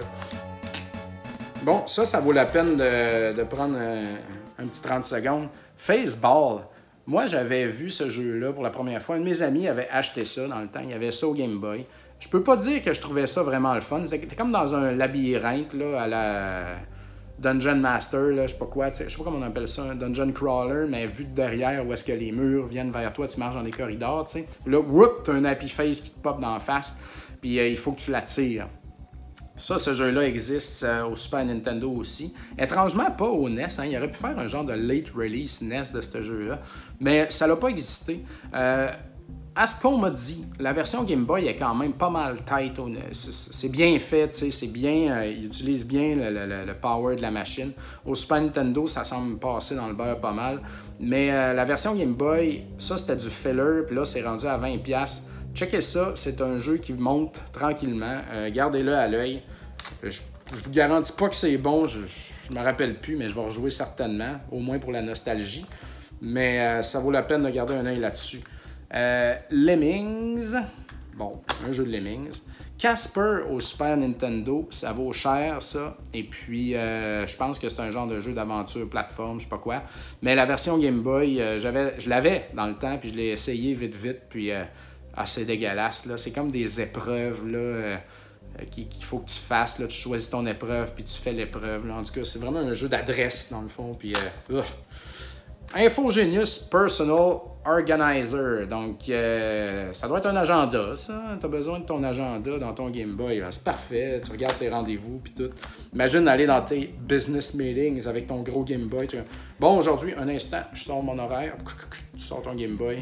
Bon, ça vaut la peine de prendre un petit 30 secondes. Faceball. Moi, j'avais vu ce jeu-là pour la première fois. Un de mes amis avait acheté ça dans le temps. Il y avait ça au Game Boy. Je peux pas dire que je trouvais ça vraiment le fun. C'était comme dans un labyrinthe là, à la Dungeon Master, là, je sais pas quoi. Je sais pas comment on appelle ça, un Dungeon Crawler, mais vu de derrière où est-ce que les murs viennent vers toi, tu marches dans les corridors. T'sais. Là, whoop, t'as un happy face qui te pop dans la face. Puis il faut que tu la tires. Ça, ce jeu-là existe au Super Nintendo aussi. Étrangement, pas au NES. Hein. Il aurait pu faire un genre de late release NES de ce jeu-là. Mais ça n'a pas existé. À ce qu'on m'a dit, la version Game Boy est quand même pas mal tight. C'est bien fait, c'est bien, il utilise bien le power de la machine. Au Super Nintendo, ça semble passer dans le beurre pas mal. Mais la version Game Boy, ça c'était du filler, puis là c'est rendu à 20$. Checkez ça, c'est un jeu qui monte tranquillement. Gardez-le à l'œil. Je vous garantis pas que c'est bon, je me rappelle plus, mais je vais rejouer certainement, au moins pour la nostalgie. Mais ça vaut la peine de garder un œil là-dessus. Lemmings, bon, un jeu de Lemmings. Casper au Super Nintendo, ça vaut cher ça. Et puis, je pense que c'est un genre de jeu d'aventure, plateforme, je sais pas quoi. Mais la version Game Boy, je l'avais dans le temps, puis je l'ai essayé vite, puis c'est dégueulasse. Là. C'est comme des épreuves là, qu'il faut que tu fasses. Là. Tu choisis ton épreuve, puis tu fais l'épreuve. Là. En tout cas, c'est vraiment un jeu d'adresse, dans le fond. Puis, Infogenius Personal Organizer. Donc, ça doit être un agenda, ça. Tu as besoin de ton agenda dans ton Game Boy. C'est parfait. Tu regardes tes rendez-vous puis tout. Imagine aller dans tes business meetings avec ton gros Game Boy. Bon, aujourd'hui, un instant, je sors mon horaire. Tu sors ton Game Boy.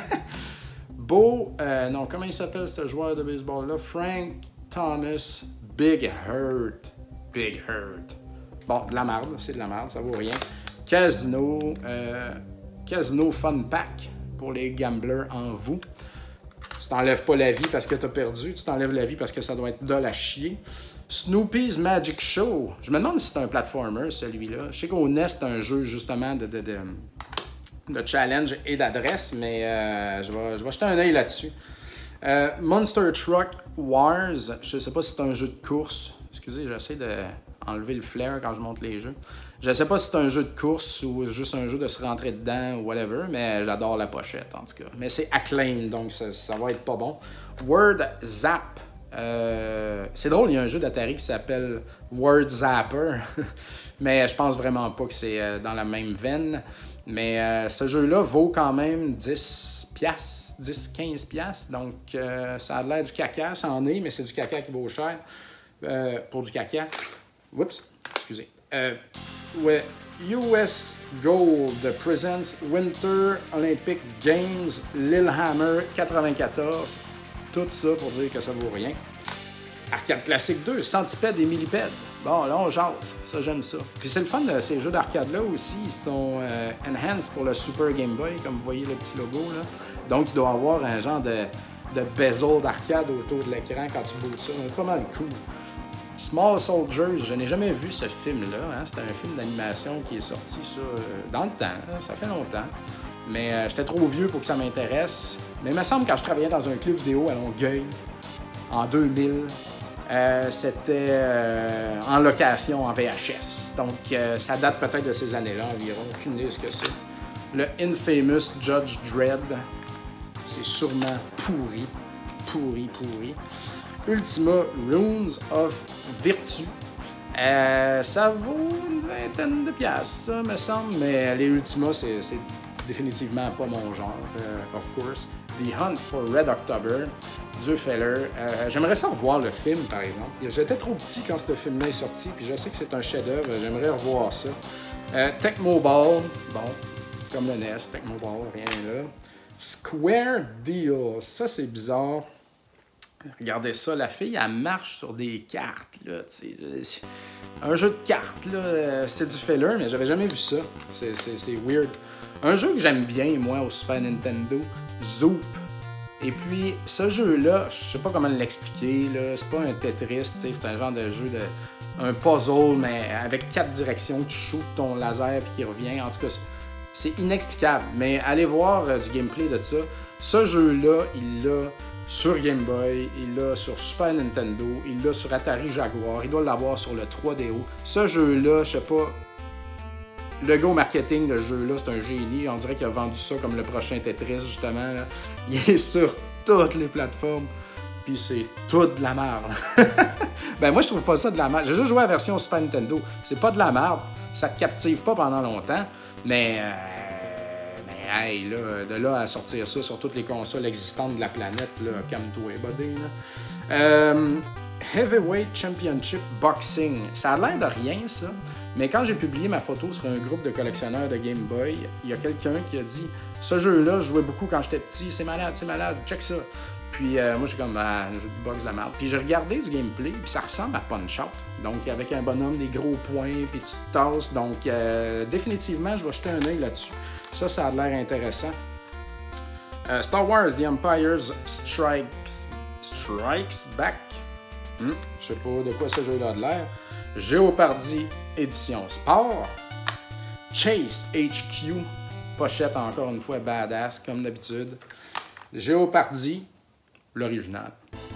Non, comment il s'appelle ce joueur de baseball-là? Frank Thomas Big Hurt. Big Hurt. Bon, de la merde, c'est de la merde, ça vaut rien. Casino Fun Pack pour les gamblers en vous. Tu t'enlèves pas la vie parce que t'as perdu, tu t'enlèves la vie parce que ça doit être dole à chier. Snoopy's Magic Show. Je me demande si c'est un platformer, celui-là. Je sais qu'au NES, c'est un jeu justement de challenge et d'adresse, mais je vais jeter un œil là-dessus. Monster Truck Wars. Je sais pas si c'est un jeu de course. Excusez, j'essaie d'enlever le flair quand je monte les jeux. Je sais pas si c'est un jeu de course ou juste un jeu de se rentrer dedans ou whatever, mais j'adore la pochette en tout cas. Mais c'est Acclaim, donc ça va être pas bon. Word Zap. C'est drôle, il y a un jeu d'Atari qui s'appelle Word Zapper, mais je pense vraiment pas que c'est dans la même veine. Mais ce jeu-là vaut quand même 10$, 10-15$, donc ça a l'air du caca, ça en est, mais c'est du caca qui vaut cher pour du caca. Oups, excusez. Ouais, US Gold presents Winter Olympic Games Lillehammer 94. Tout ça pour dire que ça vaut rien. Arcade Classique 2, Centipede et Millipede. Bon, là, on jase. Ça, j'aime ça. Puis c'est le fun de ces jeux d'arcade-là aussi. Ils sont enhanced pour le Super Game Boy, comme vous voyez le petit logo, là. Donc, il doit y avoir un genre de bezel d'arcade autour de l'écran quand tu bouges ça. C'est pas mal cool. Small Soldiers, je n'ai jamais vu ce film-là. Hein? C'était un film d'animation qui est sorti ça, dans le temps. Hein? Ça fait longtemps. Mais j'étais trop vieux pour que ça m'intéresse. Mais il me semble que quand je travaillais dans un club vidéo à Longueuil, en 2000, c'était en location en VHS. Donc, ça date peut-être de ces années-là environ. Aucune idée de ce que c'est. Le Infamous Judge Dredd, c'est sûrement pourri. Ultima Runes of Virtue. Ça vaut une vingtaine de piastres, ça me semble, mais les Ultima, c'est définitivement pas mon genre, of course. The Hunt for Red October, Dieu Feller. J'aimerais ça revoir le film, par exemple. J'étais trop petit quand ce film-là est sorti, puis je sais que c'est un chef-d'œuvre, j'aimerais revoir ça. Tecmo Ball, bon, comme le NES, Tecmo Ball, rien là. Square Deal, ça c'est bizarre. Regardez ça, la fille, elle marche sur des cartes, là, un jeu de cartes, là, c'est du filler, mais j'avais jamais vu ça. C'est weird. Un jeu que j'aime bien, moi, au Super Nintendo, Zoop. Et puis, ce jeu-là, je sais pas comment l'expliquer, là, c'est pas un Tetris, c'est un genre de jeu un puzzle, mais avec 4 directions, tu shoots ton laser puis qui revient. En tout cas, c'est inexplicable. Mais allez voir du gameplay de ça. Ce jeu-là, il l'a sur Game Boy, il l'a sur Super Nintendo, il l'a sur Atari Jaguar, il doit l'avoir sur le 3DO. Ce jeu-là, je sais pas, le gars au marketing de ce jeu-là, c'est un génie. On dirait qu'il a vendu ça comme le prochain Tetris, justement. Là. Il est sur toutes les plateformes, puis c'est tout de la merde. Ben moi, je trouve pas ça de la merde. J'ai juste joué à la version Super Nintendo. C'est pas de la merde, ça te captive pas pendant longtemps, mais hey, là, de là à sortir ça sur toutes les consoles existantes de la planète, là, calme-toi, buddy, là. Heavyweight Championship Boxing. Ça a l'air de rien, ça. Mais quand j'ai publié ma photo sur un groupe de collectionneurs de Game Boy, il y a quelqu'un qui a dit « Ce jeu-là, je jouais beaucoup quand j'étais petit. C'est malade, check ça. » Puis moi, je suis comme un jeu de boxe de merde. Puis j'ai regardé du gameplay, puis ça ressemble à Punch-Out. Donc, avec un bonhomme, des gros poings, puis tu te tasses. Donc, définitivement, je vais jeter un œil là-dessus. Ça a l'air intéressant. Star Wars The Empire Strikes Back. Je sais pas de quoi ce jeu-là a de l'air. Jeopardy édition Sport. Chase HQ. Pochette encore une fois badass comme d'habitude. Jeopardy, l'original.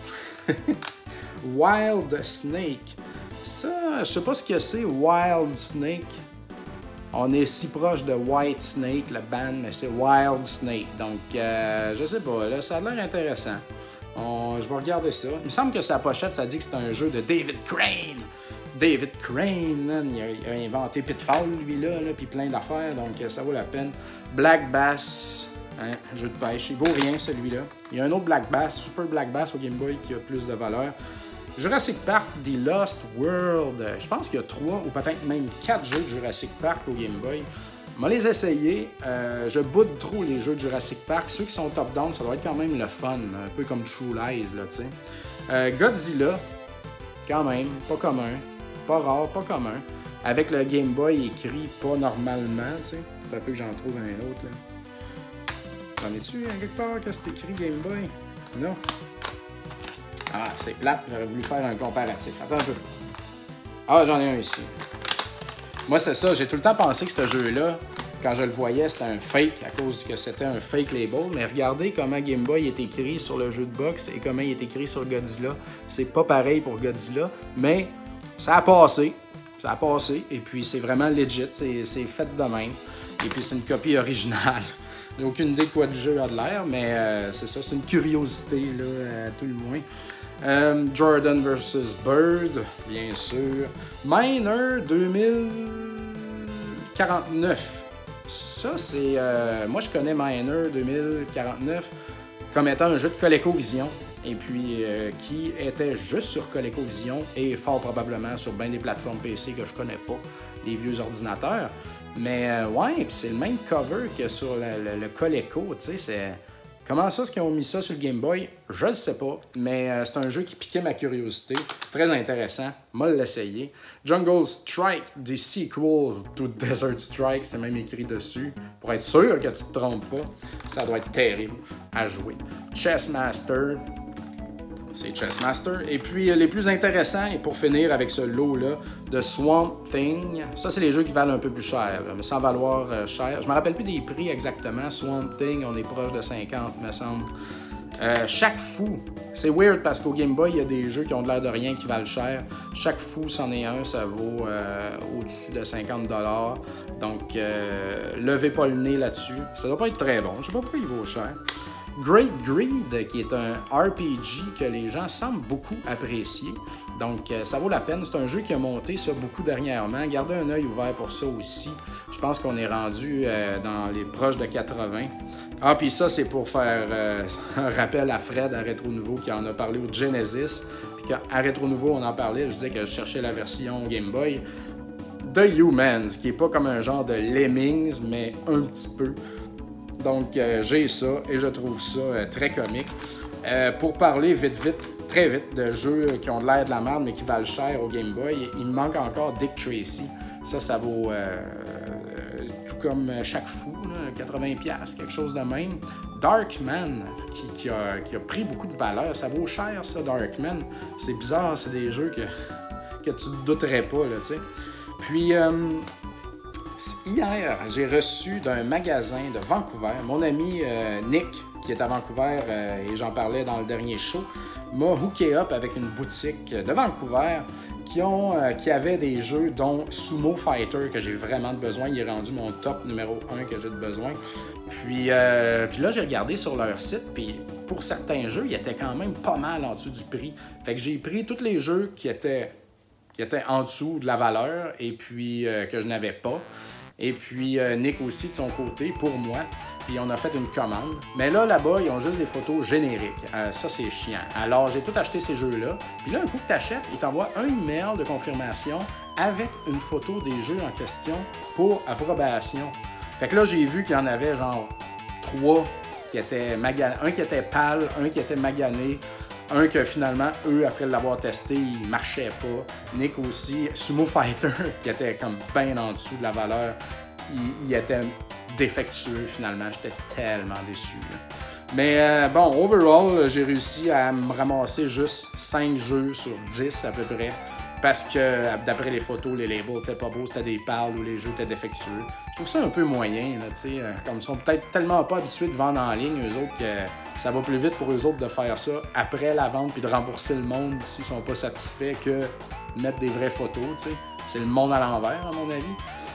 Wild Snake. Ça, je sais pas ce que c'est, Wild Snake. On est si proche de White Snake, le band, mais c'est Wild Snake. Donc, je sais pas, là, ça a l'air intéressant. Je vais regarder ça. Il me semble que sa pochette, ça dit que c'est un jeu de David Crane. David Crane, man, il a inventé Pitfall, lui-là, puis plein d'affaires, donc ça vaut la peine. Black Bass, hein, jeu de pêche, il vaut rien, celui-là. Il y a un autre Black Bass, Super Black Bass au Game Boy, qui a plus de valeur. Jurassic Park, The Lost World. Je pense qu'il y a 3 ou peut-être même 4 jeux de Jurassic Park au Game Boy. Je vais les essayer. Je boude trop les jeux de Jurassic Park. Ceux qui sont top-down, ça doit être quand même le fun. Un peu comme True Lies, là, tu sais. Godzilla, quand même, pas commun. Pas rare, pas commun. Avec le Game Boy écrit pas normalement, tu sais. C'est un peu que j'en trouve un autre, là. T'en es-tu, quelque part, que c'est écrit Game Boy? Non. Ah, c'est plate. J'aurais voulu faire un comparatif. Attends un peu. Ah, j'en ai un ici. Moi, c'est ça. J'ai tout le temps pensé que ce jeu-là, quand je le voyais, c'était un fake à cause que c'était un fake label. Mais regardez comment Game Boy est écrit sur le jeu de boxe et comment il est écrit sur Godzilla. C'est pas pareil pour Godzilla, mais ça a passé. Ça a passé. Et puis, c'est vraiment legit. C'est fait de même. Et puis, c'est une copie originale. J'ai aucune idée de quoi le jeu a de l'air, mais c'est ça. C'est une curiosité, là, à tout le moins. Jordan vs. Bird, bien sûr. Miner 2049. Ça, c'est... moi, je connais Miner 2049 comme étant un jeu de ColecoVision. Et puis, qui était juste sur ColecoVision et fort probablement sur bien des plateformes PC que je connais pas, des vieux ordinateurs. Mais ouais, puis c'est le même cover que sur le Coleco, tu sais, c'est... Comment ça, est-ce qu'ils ont mis ça sur le Game Boy? Je ne sais pas, mais c'est un jeu qui piquait ma curiosité. Très intéressant, moi l'essayer. Jungle Strike, the sequel to Desert Strike, c'est même écrit dessus. Pour être sûr que tu ne te trompes pas, ça doit être terrible à jouer. Chessmaster, c'est Chessmaster. Et puis les plus intéressants, et pour finir avec ce lot-là, de Swamp Thing. Ça, c'est les jeux qui valent un peu plus cher, mais sans valoir cher. Je me rappelle plus des prix exactement. Swamp Thing, on est proche de 50, me semble. Chaque fou, c'est weird parce qu'au Game Boy, il y a des jeux qui ont de l'air de rien qui valent cher. Chaque fou, c'en est un, ça vaut au-dessus de 50$. Donc, levez pas le nez là-dessus. Ça doit pas être très bon. Je sais pas pourquoi il vaut cher. Great Greed, qui est un RPG que les gens semblent beaucoup apprécier. Donc, ça vaut la peine. C'est un jeu qui a monté ça beaucoup dernièrement. Gardez un œil ouvert pour ça aussi. Je pense qu'on est rendu dans les proches de 80. Ah, puis ça, c'est pour faire un rappel à Fred à Rétro Nouveau qui en a parlé au Genesis. Puis qu'à Rétro Nouveau, on en parlait, je disais que je cherchais la version Game Boy. The Humans, qui est pas comme un genre de Lemmings, mais un petit peu. Donc, j'ai ça et je trouve ça très comique. Pour parler très vite, de jeux qui ont de l'air de la merde mais qui valent cher au Game Boy, il me manque encore Dick Tracy. Ça vaut tout comme chaque fou, là, 80$, quelque chose de même. Darkman, qui a pris beaucoup de valeur. Ça vaut cher, ça, Darkman. C'est bizarre, c'est des jeux que tu ne douterais pas, là, tu sais. Puis... hier, j'ai reçu d'un magasin de Vancouver, mon ami Nick, qui est à Vancouver, et j'en parlais dans le dernier show, m'a hooké up avec une boutique de Vancouver qui avait des jeux dont Sumo Fighter, que j'ai vraiment besoin. Il est rendu mon top numéro 1 que j'ai de besoin. Puis là, j'ai regardé sur leur site, puis pour certains jeux, ils étaient quand même pas mal en dessous du prix. Fait que j'ai pris tous les jeux qui étaient en dessous de la valeur et puis que je n'avais pas. Et puis Nick aussi de son côté, pour moi. Puis on a fait une commande. Mais là-bas, ils ont juste des photos génériques. Ça, c'est chiant. Alors, j'ai tout acheté ces jeux-là. Puis là, un coup que tu achètes, ils t'envoient un email de confirmation avec une photo des jeux en question pour approbation. Fait que là, j'ai vu qu'il y en avait genre 3 qui étaient maganés. Un qui était pâle, un qui était magané, un que finalement, eux, après l'avoir testé, il marchait pas. Nick aussi. Sumo Fighter, qui était comme bien en dessous de la valeur, il était défectueux finalement. J'étais tellement déçu. Mais bon, overall, j'ai réussi à me ramasser juste 5 jeux sur 10 à peu près. Parce que d'après les photos, les labels étaient pas beaux, c'était des pâles ou les jeux étaient défectueux. Je trouve ça un peu moyen, là, tu sais. Comme ils sont peut-être tellement pas habitués de vendre en ligne, eux autres, que ça va plus vite pour eux autres de faire ça après la vente puis de rembourser le monde s'ils sont pas satisfaits que mettre des vraies photos, tu sais. C'est le monde à l'envers, à mon avis.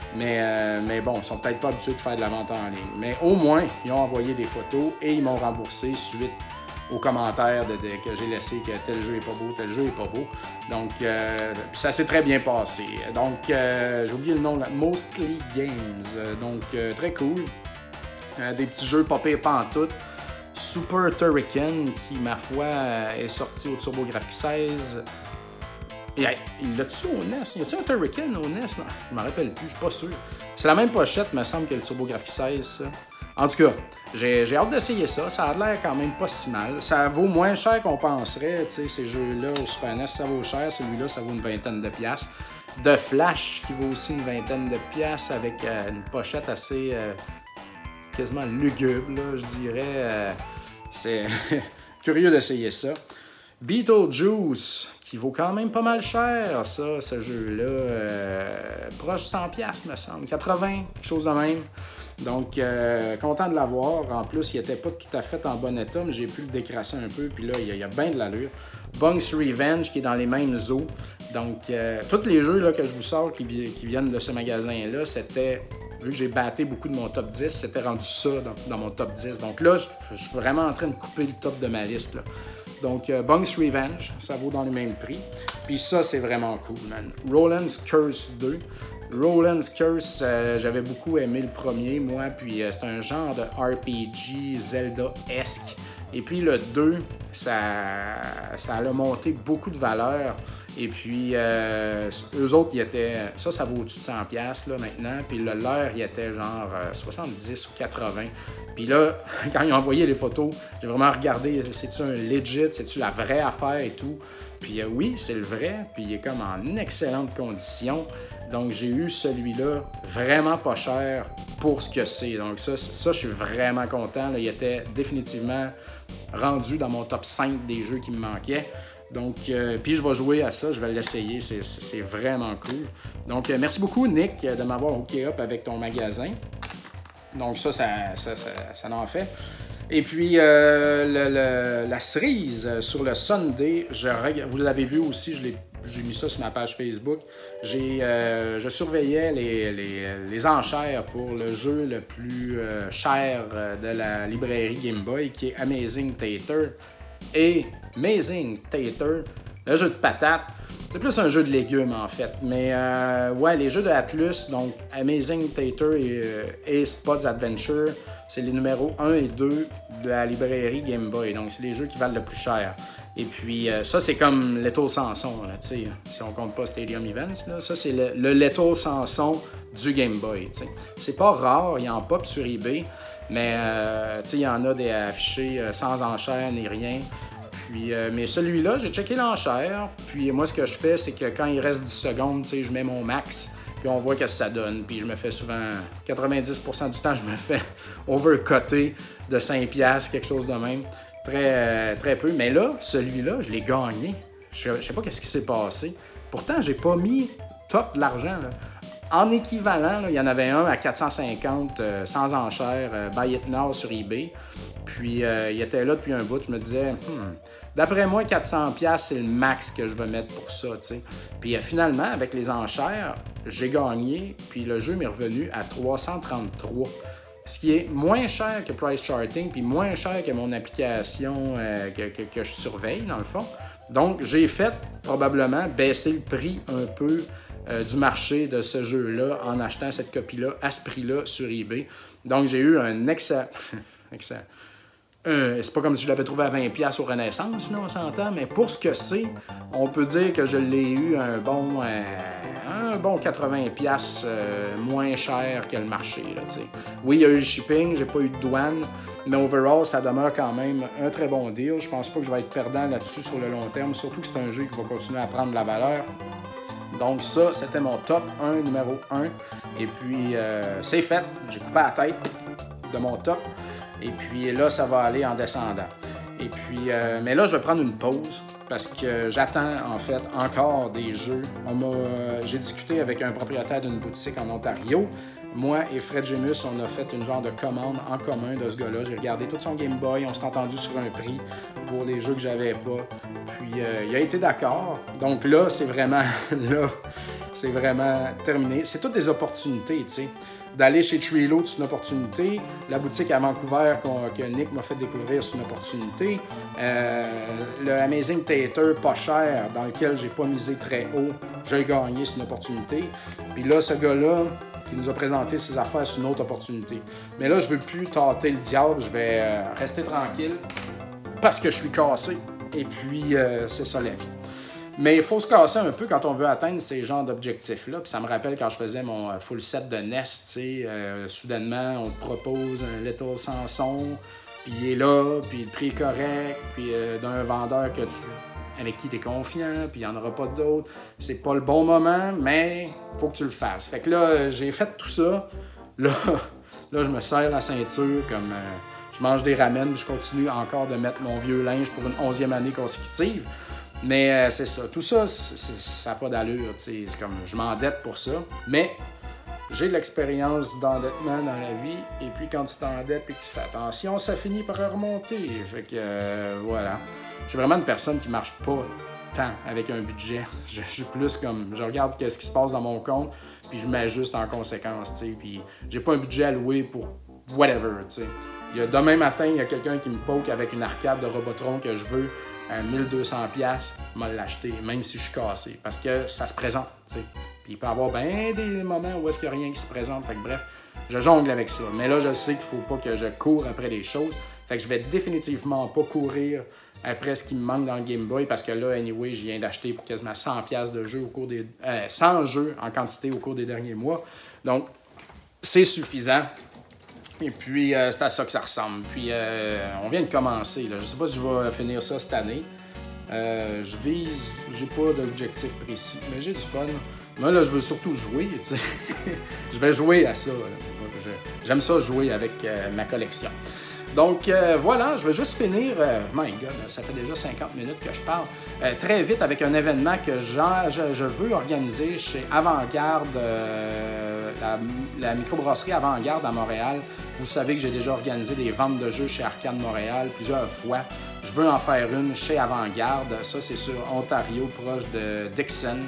Mais bon, ils sont peut-être pas habitués de faire de la vente en ligne. Mais au moins, ils ont envoyé des photos et ils m'ont remboursé suite aux commentaires que j'ai laissé que tel jeu est pas beau, tel jeu est pas beau. Donc, ça s'est très bien passé. Donc, j'ai oublié le nom, là, Mostly Games. Donc, très cool. Des petits jeux pas pires pantoute. Super Turrican, qui, ma foi, est sorti au TurboGrafx 16. Et, il l'a-tu au NES? Y a-tu un Turrican au NES? Non, je m'en rappelle plus, je suis pas sûr. C'est la même pochette, me semble, que le TurboGrafx 16, ça. En tout cas, j'ai hâte d'essayer ça. Ça a l'air quand même pas si mal. Ça vaut moins cher qu'on penserait. Tu sais, ces jeux-là au Super NES, ça vaut cher. Celui-là, ça vaut une vingtaine de piastres. De Flash, qui vaut aussi une vingtaine de piastres, avec une pochette assez quasiment lugubre, là, je dirais. C'est curieux d'essayer ça. Beetlejuice, qui vaut quand même pas mal cher, ça, ce jeu-là. Proche 100 piastres, me semble. 80, quelque chose de même. Donc, content de l'avoir. En plus, il n'était pas tout à fait en bon état, mais j'ai pu le décrasser un peu. Puis là, il y a bien de l'allure. Bunk's Revenge, qui est dans les mêmes eaux. Donc, tous les jeux là, que je vous sors qui viennent de ce magasin-là, c'était, vu que j'ai batté beaucoup de mon top 10, c'était rendu ça dans mon top 10. Donc là, je suis vraiment en train de couper le top de ma liste, là. Donc, Bunk's Revenge, ça vaut dans les mêmes prix. Puis ça, c'est vraiment cool, man. Roland's Curse 2. Roland's Curse, j'avais beaucoup aimé le premier, moi, puis c'est un genre de RPG Zelda-esque. Et puis le 2, ça a monté beaucoup de valeur. Et puis, eux autres, ils étaient... Ça vaut au-dessus de 100$ là, maintenant. Puis le leur, il était genre 70 ou 80. Puis là, quand ils ont envoyé les photos, j'ai vraiment regardé, c'est-tu un legit, c'est-tu la vraie affaire et tout. Puis oui, c'est le vrai, puis il est comme en excellente condition. Donc, j'ai eu celui-là vraiment pas cher pour ce que c'est. Donc, ça je suis vraiment content. Là. Il était définitivement rendu dans mon top 5 des jeux qui me manquaient. Donc, puis je vais jouer à ça, je vais l'essayer, c'est vraiment cool. Donc, merci beaucoup, Nick, de m'avoir hooké up avec ton magasin. Donc, ça en fait. Et puis, la cerise sur le Sunday, vous l'avez vu aussi, j'ai mis ça sur ma page Facebook. Je surveillais les enchères pour le jeu le plus cher de la librairie Game Boy, qui est Amazing Tater. Et Amazing Tater, le jeu de patates, c'est plus un jeu de légumes en fait. Mais ouais, les jeux de Atlus, donc Amazing Tater et Spots Adventure, c'est les numéros 1 et 2 de la librairie Game Boy. Donc c'est les jeux qui valent le plus cher. Et puis ça, c'est comme Little Samson, là, tu sais, si on compte pas Stadium Events. Là, ça, c'est le Little Samson du Game Boy. T'sais. C'est pas rare, il y en pop sur eBay. Mais il y en a des affichés sans enchère ni rien. Puis, mais celui-là, j'ai checké l'enchère. Puis moi, ce que je fais, c'est que quand il reste 10 secondes, je mets mon max. Puis on voit ce que ça donne. Puis je me fais souvent, 90% du temps, je me fais overcutter de 5$, quelque chose de même. Très, très peu. Mais là, celui-là, je l'ai gagné. Je sais pas qu'est-ce qui s'est passé. Pourtant, j'ai pas mis top de l'argent, là. En équivalent, là, il y en avait un à 450 sans enchère, Buy It Now sur eBay. Puis il était là depuis un bout. Je me disais, d'après moi, 400$, c'est le max que je vais mettre pour ça. T'sais. Puis finalement, avec les enchères, j'ai gagné. Puis le jeu m'est revenu à 333$. Ce qui est moins cher que Price Charting, puis moins cher que mon application que je surveille, dans le fond. Donc, j'ai fait probablement baisser le prix un peu du marché de ce jeu-là en achetant cette copie-là à ce prix-là sur eBay. Donc, j'ai eu un excellent... c'est pas comme si je l'avais trouvé à 20$ au Renaissance, là, on s'entend, mais pour ce que c'est, on peut dire que je l'ai eu un bon 80$ moins cher que le marché. Là, t'sais. Oui, il y a eu le shipping, j'ai pas eu de douane, mais overall, ça demeure quand même un très bon deal. Je pense pas que je vais être perdant là-dessus sur le long terme, surtout que c'est un jeu qui va continuer à prendre de la valeur. Donc ça, c'était mon top 1, numéro 1. Et puis, c'est fait. J'ai coupé la tête de mon top. Et puis là, ça va aller en descendant. Et puis, mais là, je vais prendre une pause parce que j'attends en fait encore des jeux. J'ai discuté avec un propriétaire d'une boutique en Ontario. Moi et Fred Gemus, on a fait une genre de commande en commun de ce gars-là. J'ai regardé tout son Game Boy, on s'est entendu sur un prix pour les jeux que j'avais pas. Puis il a été d'accord. Donc là, c'est vraiment terminé. C'est toutes des opportunités, tu sais. D'aller chez Trilo, c'est une opportunité. La boutique à Vancouver que Nick m'a fait découvrir, c'est une opportunité. Le Amazing Theater, pas cher, dans lequel j'ai pas misé très haut, j'ai gagné, c'est une opportunité. Puis là, ce gars-là, qui nous a présenté ses affaires, c'est une autre opportunité. Mais là, je veux plus tâter le diable, je vais rester tranquille parce que je suis cassé. Et puis, c'est ça la vie. Mais il faut se casser un peu quand on veut atteindre ces genres d'objectifs-là. Puis ça me rappelle quand je faisais mon full set de NES, tu sais, soudainement, on te propose un Little Samson, puis il est là, puis le prix est correct, puis d'un vendeur avec qui tu es confiant, puis il n'y en aura pas d'autres. C'est pas le bon moment, mais il faut que tu le fasses. Fait que là, j'ai fait tout ça. Là je me serre la ceinture comme... je mange des ramen, puis je continue encore de mettre mon vieux linge pour une 11e année consécutive. Mais c'est ça. Tout ça, ça n'a pas d'allure. C'est comme, je m'endette pour ça. Mais j'ai de l'expérience d'endettement dans la vie. Et puis, quand tu t'endettes et que tu fais attention, ça finit par remonter. Fait que, voilà. Je suis vraiment une personne qui ne marche pas tant avec un budget. Je suis plus comme, je regarde ce qui se passe dans mon compte, puis je m'ajuste en conséquence. T'sais. Puis, j'ai pas un budget alloué pour whatever. T'sais. Demain matin, il y a quelqu'un qui me poke avec une arcade de Robotron que je veux. À 1200$, je vais l'acheter, même si je suis cassé, parce que ça se présente, tu sais. Puis il peut y avoir bien des moments où est-ce qu'il n'y a rien qui se présente, fait que bref, je jongle avec ça. Mais là, je sais qu'il ne faut pas que je cours après des choses, fait que je vais définitivement pas courir après ce qui me manque dans le Game Boy, parce que là, anyway, je viens d'acheter pour quasiment 100$ de jeux au cours des... 100 jeux en quantité au cours des derniers mois, donc c'est suffisant. Et puis, c'est à ça que ça ressemble. Puis, on vient de commencer. Là. Je ne sais pas si je vais finir ça cette année. Je vise... J'ai pas d'objectif précis, mais j'ai du fun. Moi, là, je veux surtout jouer, tu sais. Je vais jouer à ça. J'aime ça jouer avec ma collection. Donc, voilà, je vais juste finir... my God, ça fait déjà 50 minutes que je parle. Très vite avec un événement que je veux organiser chez Avant-Garde, la microbrasserie Avant-Garde à Montréal. Vous savez que j'ai déjà organisé des ventes de jeux chez Arcade Montréal plusieurs fois. Je veux en faire une chez Avant-Garde. Ça, c'est sur Ontario, proche de Dixon.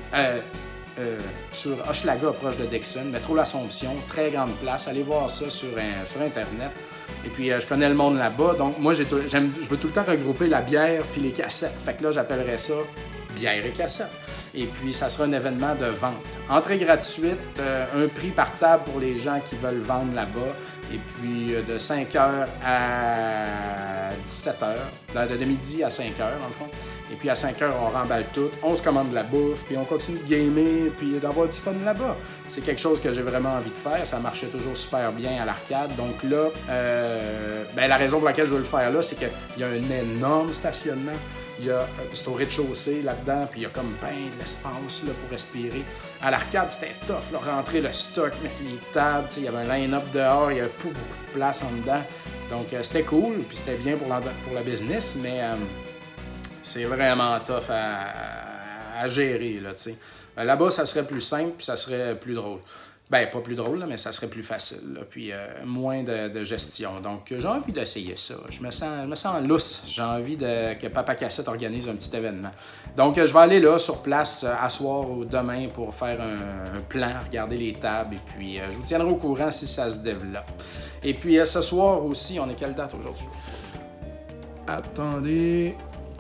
Sur Hochelaga, proche de Dixon. Métro L'Assomption, très grande place. Allez voir ça sur Internet. Et puis, je connais le monde là-bas. Donc, moi, je veux tout le temps regrouper la bière puis les cassettes. Fait que là, j'appellerais ça bière et cassettes. Et puis, ça sera un événement de vente. Entrée gratuite, un prix par table pour les gens qui veulent vendre là-bas. Et puis, de 5h à 17h, de midi à 5h, dans le fond. Et puis, à 5h, on remballe tout, on se commande de la bouffe, puis on continue de gamer, puis d'avoir du fun là-bas. C'est quelque chose que j'ai vraiment envie de faire. Ça marchait toujours super bien à l'arcade. Donc là, la raison pour laquelle je veux le faire là, c'est qu'il y a un énorme stationnement. C'est au rez-de-chaussée là-dedans, puis il y a comme de l'espace là, pour respirer. À l'arcade, c'était tough, là, rentrer le stock, mettre les tables, il y avait un line-up dehors, il y avait pas beaucoup de place en dedans. Donc c'était cool, puis c'était bien pour la business, mais c'est vraiment tough à gérer. Là, là-bas, ça serait plus simple, puis ça serait plus drôle. Ben, pas plus drôle, là, mais ça serait plus facile. Là, puis moins de gestion. Donc, j'ai envie d'essayer ça. Je me sens lousse. J'ai envie que Papa Cassette organise un petit événement. Donc, je vais aller là, sur place, à soir ou demain pour faire un plan, regarder les tables. Et puis, je vous tiendrai au courant si ça se développe. Et puis, ce soir aussi, on est quelle date aujourd'hui? Attendez...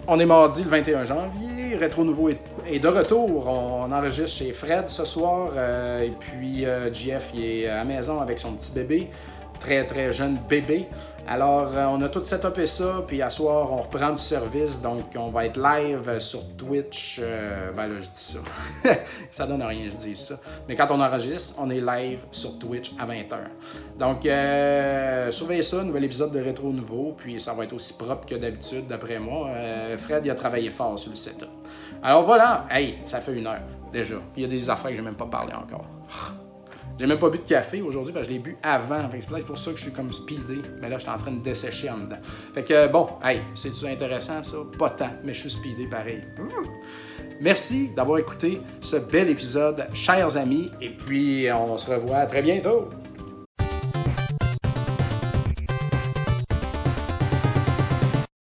On est mardi le 21 janvier. Rétro Nouveau est de retour. On enregistre chez Fred ce soir. Et puis, JF il est à la maison avec son petit bébé. Très, très jeune bébé. Alors, on a tout setupé ça, puis à soir, on reprend du service, donc on va être live sur Twitch. Ben là, je dis ça. Ça donne rien, je dis ça. Mais quand on enregistre, on est live sur Twitch à 20h. Donc, surveillez ça, nouvel épisode de Rétro Nouveau, puis ça va être aussi propre que d'habitude, d'après moi. Fred, il a travaillé fort sur le setup. Alors voilà, hey, ça fait 1 heure, déjà. Il y a des affaires que j'ai même pas parlé encore. J'ai même pas bu de café aujourd'hui parce que je l'ai bu avant. C'est peut-être pour ça que je suis comme speedé. Mais là, je suis en train de dessécher en dedans. Fait que bon, hey, c'est-tu intéressant ça? Pas tant, mais je suis speedé pareil. Merci d'avoir écouté ce bel épisode, chers amis. Et puis, on se revoit très bientôt.